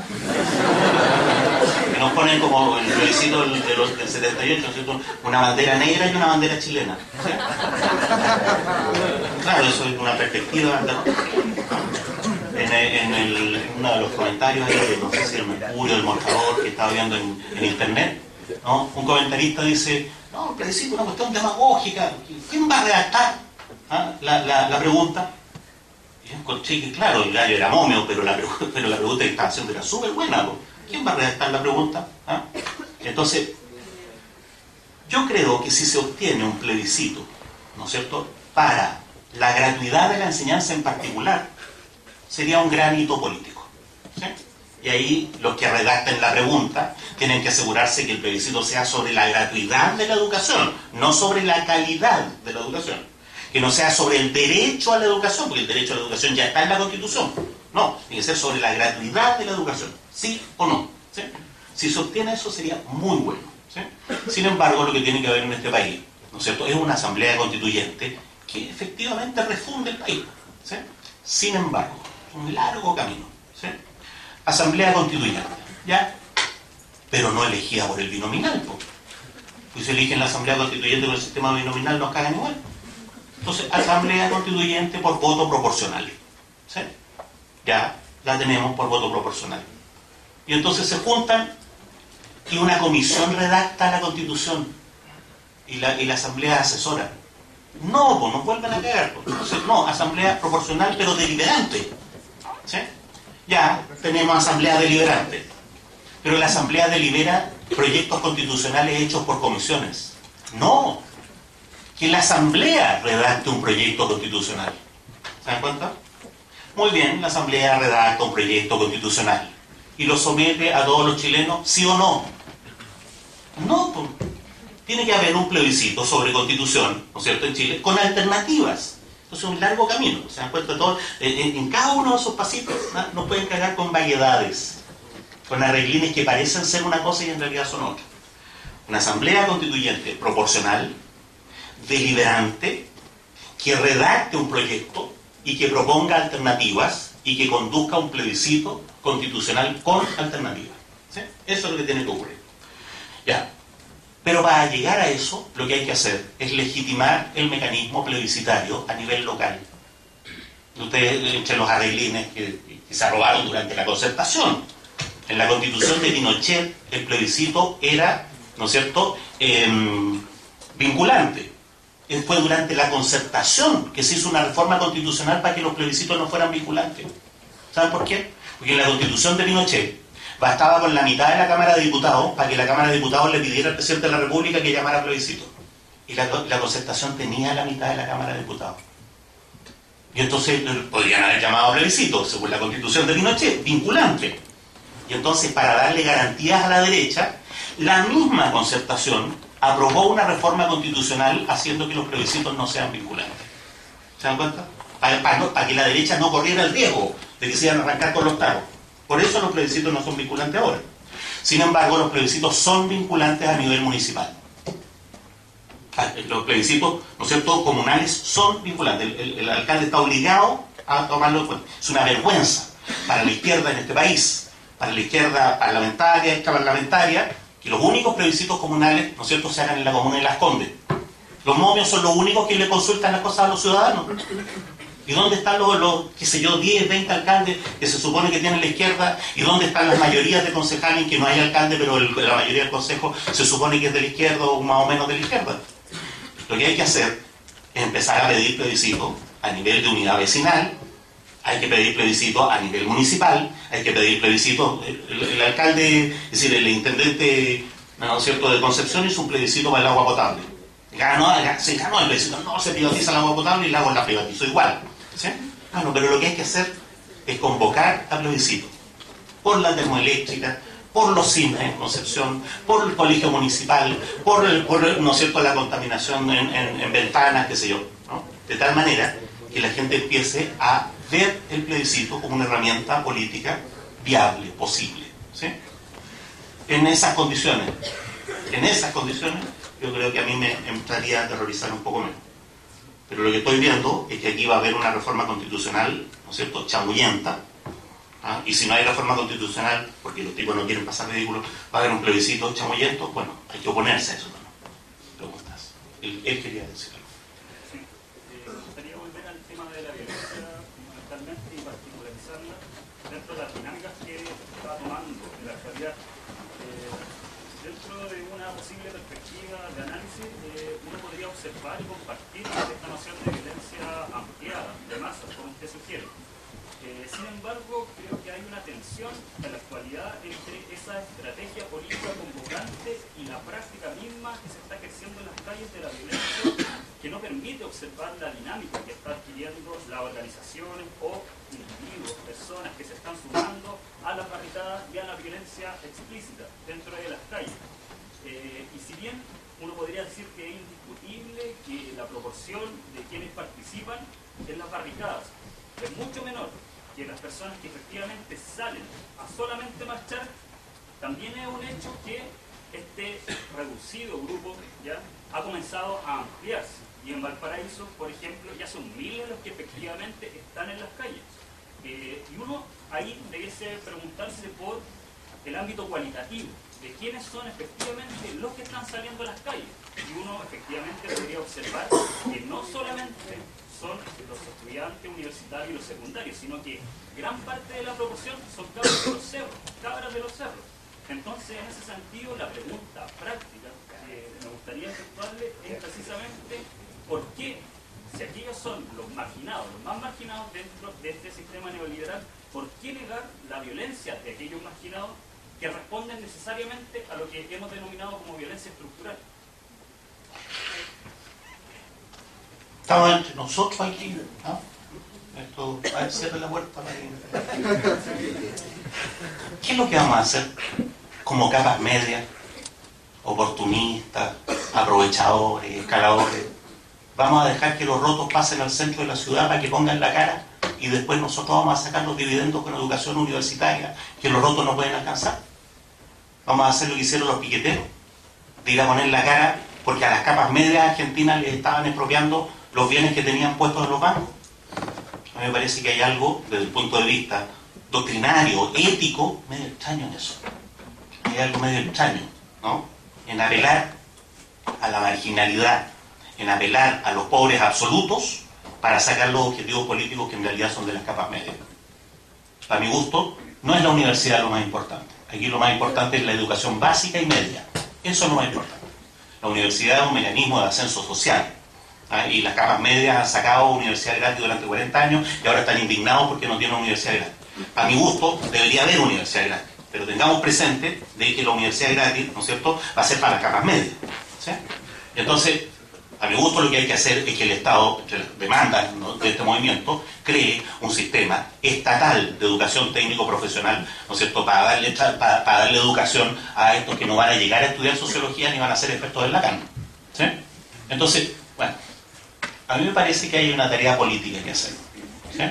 Que nos ponen como el plebiscito del, de los, del setenta y ocho, ¿no es cierto? Una bandera negra y una bandera chilena, ¿sí? Claro, eso es una perspectiva, ¿no? En, en, el, en uno de los comentarios, no sé si el Mercurio, el Mostrador, que estaba viendo en, en internet, ¿no? Un comentarista dice: no, el plebiscito es una cuestión demagógica, ¿quién va a redactar? ¿Ah? La, la, la pregunta. Y yo encontré que, claro, el gallo era momio, pero la, pero la pregunta que estaba haciendo era súper buena, ¿no? ¿Quién va a redactar la pregunta? ¿Ah? Entonces, yo creo que si se obtiene un plebiscito, ¿no es cierto?, para la gratuidad de la enseñanza en particular, sería un gran hito político, ¿sí? Y ahí los que redacten la pregunta tienen que asegurarse que el plebiscito sea sobre la gratuidad de la educación, no sobre la calidad de la educación. Que no sea sobre el derecho a la educación, porque el derecho a la educación ya está en la Constitución. No, tiene que ser sobre la gratuidad de la educación, ¿sí o no? ¿Sí? Si se obtiene eso sería muy bueno, ¿sí? Sin embargo, lo que tiene que haber en este país, ¿no es cierto?, es una asamblea constituyente que efectivamente refunde el país, ¿sí? Sin embargo, un largo camino, ¿sí? Asamblea constituyente, ¿ya? Pero no elegida por el binominal, ¿no? Pues se eligen la asamblea constituyente con el sistema binominal, nos cagan igual. Entonces, asamblea constituyente por voto proporcional, ¿sí? Ya la tenemos por voto proporcional. Y entonces se juntan y una comisión redacta la Constitución y la, y la asamblea asesora. No, pues nos vuelven a cagar. Pues. Entonces, no, asamblea proporcional pero deliberante, ¿sí? Ya tenemos asamblea deliberante, pero la asamblea delibera proyectos constitucionales hechos por comisiones. No, que la asamblea redacte un proyecto constitucional. ¿Se dan cuenta? Muy bien, la asamblea redacta un proyecto constitucional y lo somete a todos los chilenos, ¿sí o no? No, pues, tiene que haber un plebiscito sobre constitución, ¿no es cierto?, en Chile, con alternativas. Entonces es un largo camino, ¿se dan cuenta? Todo, en, en cada uno de esos pasitos, ¿no?, nos pueden cargar con vaguedades, con arreglines que parecen ser una cosa y en realidad son otra. Una asamblea constituyente proporcional, deliberante, que redacte un proyecto y que proponga alternativas y que conduzca un plebiscito constitucional con alternativas, ¿sí? Eso es lo que tiene que ocurrir. Ya. Pero para llegar a eso, lo que hay que hacer es legitimar el mecanismo plebiscitario a nivel local. Ustedes, entre los arreglines que, que se robaron durante la concertación, en la Constitución de Pinochet, el plebiscito era, ¿no es cierto?, eh, vinculante. fue durante la concertación que se hizo una reforma constitucional para que los plebiscitos no fueran vinculantes. ¿Saben por qué? Porque en la Constitución de Pinochet bastaba con la mitad de la Cámara de Diputados para que la Cámara de Diputados le pidiera al presidente de la República que llamara a plebiscito. Y la, la concertación tenía la mitad de la Cámara de Diputados. Y entonces podrían haber llamado a plebiscito, según la Constitución de Pinochet, vinculante. Y entonces, para darle garantías a la derecha, la misma concertación aprobó una reforma constitucional haciendo que los plebiscitos no sean vinculantes. ¿Se dan cuenta? Para, para, para que la derecha no corriera el riesgo de que se iban a arrancar con los tagos. Por eso los plebiscitos no son vinculantes ahora. Sin embargo, los plebiscitos son vinculantes a nivel municipal. Los plebiscitos, ¿no es cierto?, comunales son vinculantes. El, el, el alcalde está obligado a tomarlo en cuenta. Es una vergüenza para la izquierda en este país, para la izquierda parlamentaria, extraparlamentaria, que los únicos plebiscitos comunales, ¿no es cierto?, se hagan en la comuna de Las Condes. Los momios son los únicos que le consultan las cosas a los ciudadanos. ¿Y dónde están los, los, qué sé yo, diez, veinte alcaldes que se supone que tienen la izquierda? ¿Y dónde están las mayorías de concejales en que no hay alcalde, pero el, la mayoría del consejo se supone que es de la izquierda o más o menos de la izquierda? Lo que hay que hacer es empezar a pedir plebiscito a nivel de unidad vecinal, hay que pedir plebiscito a nivel municipal, hay que pedir plebiscito, el, el, el alcalde, es decir, el intendente, ¿no es cierto?, de Concepción hizo un plebiscito para el agua potable. Ganó, se ganó el plebiscito, no se privatiza el agua potable y el agua la privatizó igual. ¿Sí? Bueno, pero lo que hay que hacer es convocar a plebiscito por la termoeléctrica, por los cines en Concepción, por el colegio municipal, por, el, por el, ¿no es cierto?, la contaminación en, en, en ventanas, qué sé yo, ¿no? De tal manera que la gente empiece a ver el plebiscito como una herramienta política viable, posible, ¿sí? En esas condiciones, en esas condiciones, yo creo que a mí me entraría a aterrorizar un poco menos. Pero lo que estoy viendo es que aquí va a haber una reforma constitucional, ¿no es cierto?, chamullenta, ¿ah? Y si no hay reforma constitucional, porque los tipos no quieren pasar ridículos, va a haber un plebiscito chamullento. Bueno, hay que oponerse a eso, ¿no? Preguntas. Él, él quería decir algo. Sí. Eh, me gustaría volver al tema de la violencia fundamentalmente y particularizarla dentro de las dinámicas que está tomando en la actualidad. Eh, dentro de una posible perspectiva de análisis, eh, uno podría observar y compartir esta noción de violencia ampliada, de masas, como usted sugiere. Eh, sin embargo, creo que hay una tensión en la actualidad entre esa estrategia política convocante y la práctica misma que se está ejerciendo en las calles de la violencia, que no permite observar la dinámica que está adquiriendo las organizaciones o individuos, personas que se están sumando a las barricadas y a la violencia explícita dentro de las calles. Eh, y si bien uno podría decir que es indiscutible que la proporción de quienes participan en las barricadas es mucho menor que las personas que efectivamente salen a solamente marchar, también es un hecho que este reducido grupo ya ha comenzado a ampliarse. Y en Valparaíso, por ejemplo, ya son miles los que efectivamente están en las calles. Eh, y uno ahí debiese preguntarse por el ámbito cualitativo, de quiénes son efectivamente los que están saliendo a las calles. Y uno efectivamente podría observar que no solamente son los estudiantes universitarios y los secundarios, sino que gran parte de la proporción son cabras de los cerros, cabras de los cerros. Entonces, en ese sentido, la pregunta práctica que me gustaría efectuarle es precisamente por qué, si aquellos son los marginados, los más marginados dentro de este sistema neoliberal, ¿por qué negar la violencia de aquellos marginados que responden necesariamente a lo que hemos denominado como violencia estructural? Estamos entre nosotros aquí, ¿no? Esto, a ver, cierre la puerta. ¿Qué es lo que vamos a hacer como capas medias, oportunistas, aprovechadores, escaladores? Vamos a dejar que los rotos pasen al centro de la ciudad para que pongan la cara y después nosotros vamos a sacar los dividendos con educación universitaria que los rotos no pueden alcanzar. Vamos a hacer lo que hicieron los piqueteros, de ir a poner la cara porque a las capas medias argentinas les estaban expropiando los bienes que tenían puestos en los bancos. A mí me parece que hay algo, desde el punto de vista doctrinario, ético, medio extraño en eso. Hay algo medio extraño, ¿no? En apelar a la marginalidad, en apelar a los pobres absolutos para sacar los objetivos políticos que en realidad son de las capas medias. Para mi gusto, no es la universidad lo más importante. Aquí lo más importante es la educación básica y media. Eso es lo más importante. La universidad es un mecanismo de ascenso social, ¿ah? Y las capas medias han sacado universidad gratis durante cuarenta años y ahora están indignados porque no tienen universidad gratis. A mi gusto, debería haber universidad gratis, pero tengamos presente de que la universidad gratis, ¿no es cierto?, va a ser para las capas medias. ¿Sí? Entonces, a mi gusto lo que hay que hacer es que el Estado, entre las demandas, ¿no?, de este movimiento, cree un sistema estatal de educación técnico-profesional, ¿no es cierto?, para darle, para, para darle educación a estos que no van a llegar a estudiar sociología ni van a ser expertos en Lacan. ¿Sí? Entonces, bueno, a mí me parece que hay una tarea política que hacer. ¿Sí?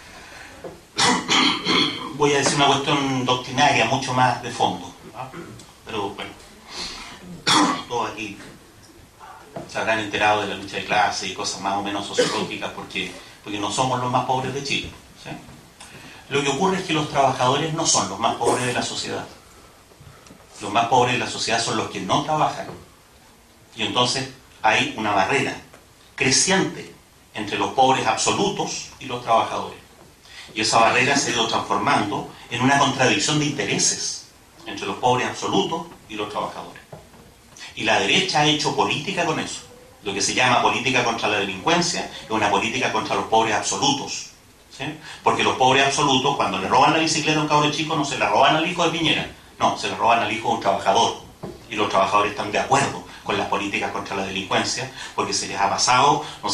Voy a decir una cuestión doctrinaria mucho más de fondo, ¿no? Pero bueno, todos aquí se habrán enterado de la lucha de clase y cosas más o menos sociológicas porque, porque no somos los más pobres de Chile. ¿Sí? Lo que ocurre es que los trabajadores no son los más pobres de la sociedad. Los más pobres de la sociedad son los que no trabajan. Y entonces hay una barrera creciente entre los pobres absolutos y los trabajadores. Y esa barrera se ha ido transformando en una contradicción de intereses entre los pobres absolutos y los trabajadores. Y la derecha ha hecho política con eso. Lo que se llama política contra la delincuencia es una política contra los pobres absolutos. ¿Sí? Porque los pobres absolutos, cuando le roban la bicicleta a un cabro chico, no se la roban al hijo de Piñera. No, se la roban al hijo de un trabajador. Y los trabajadores están de acuerdo con las políticas contra la delincuencia porque se les ha pasado, no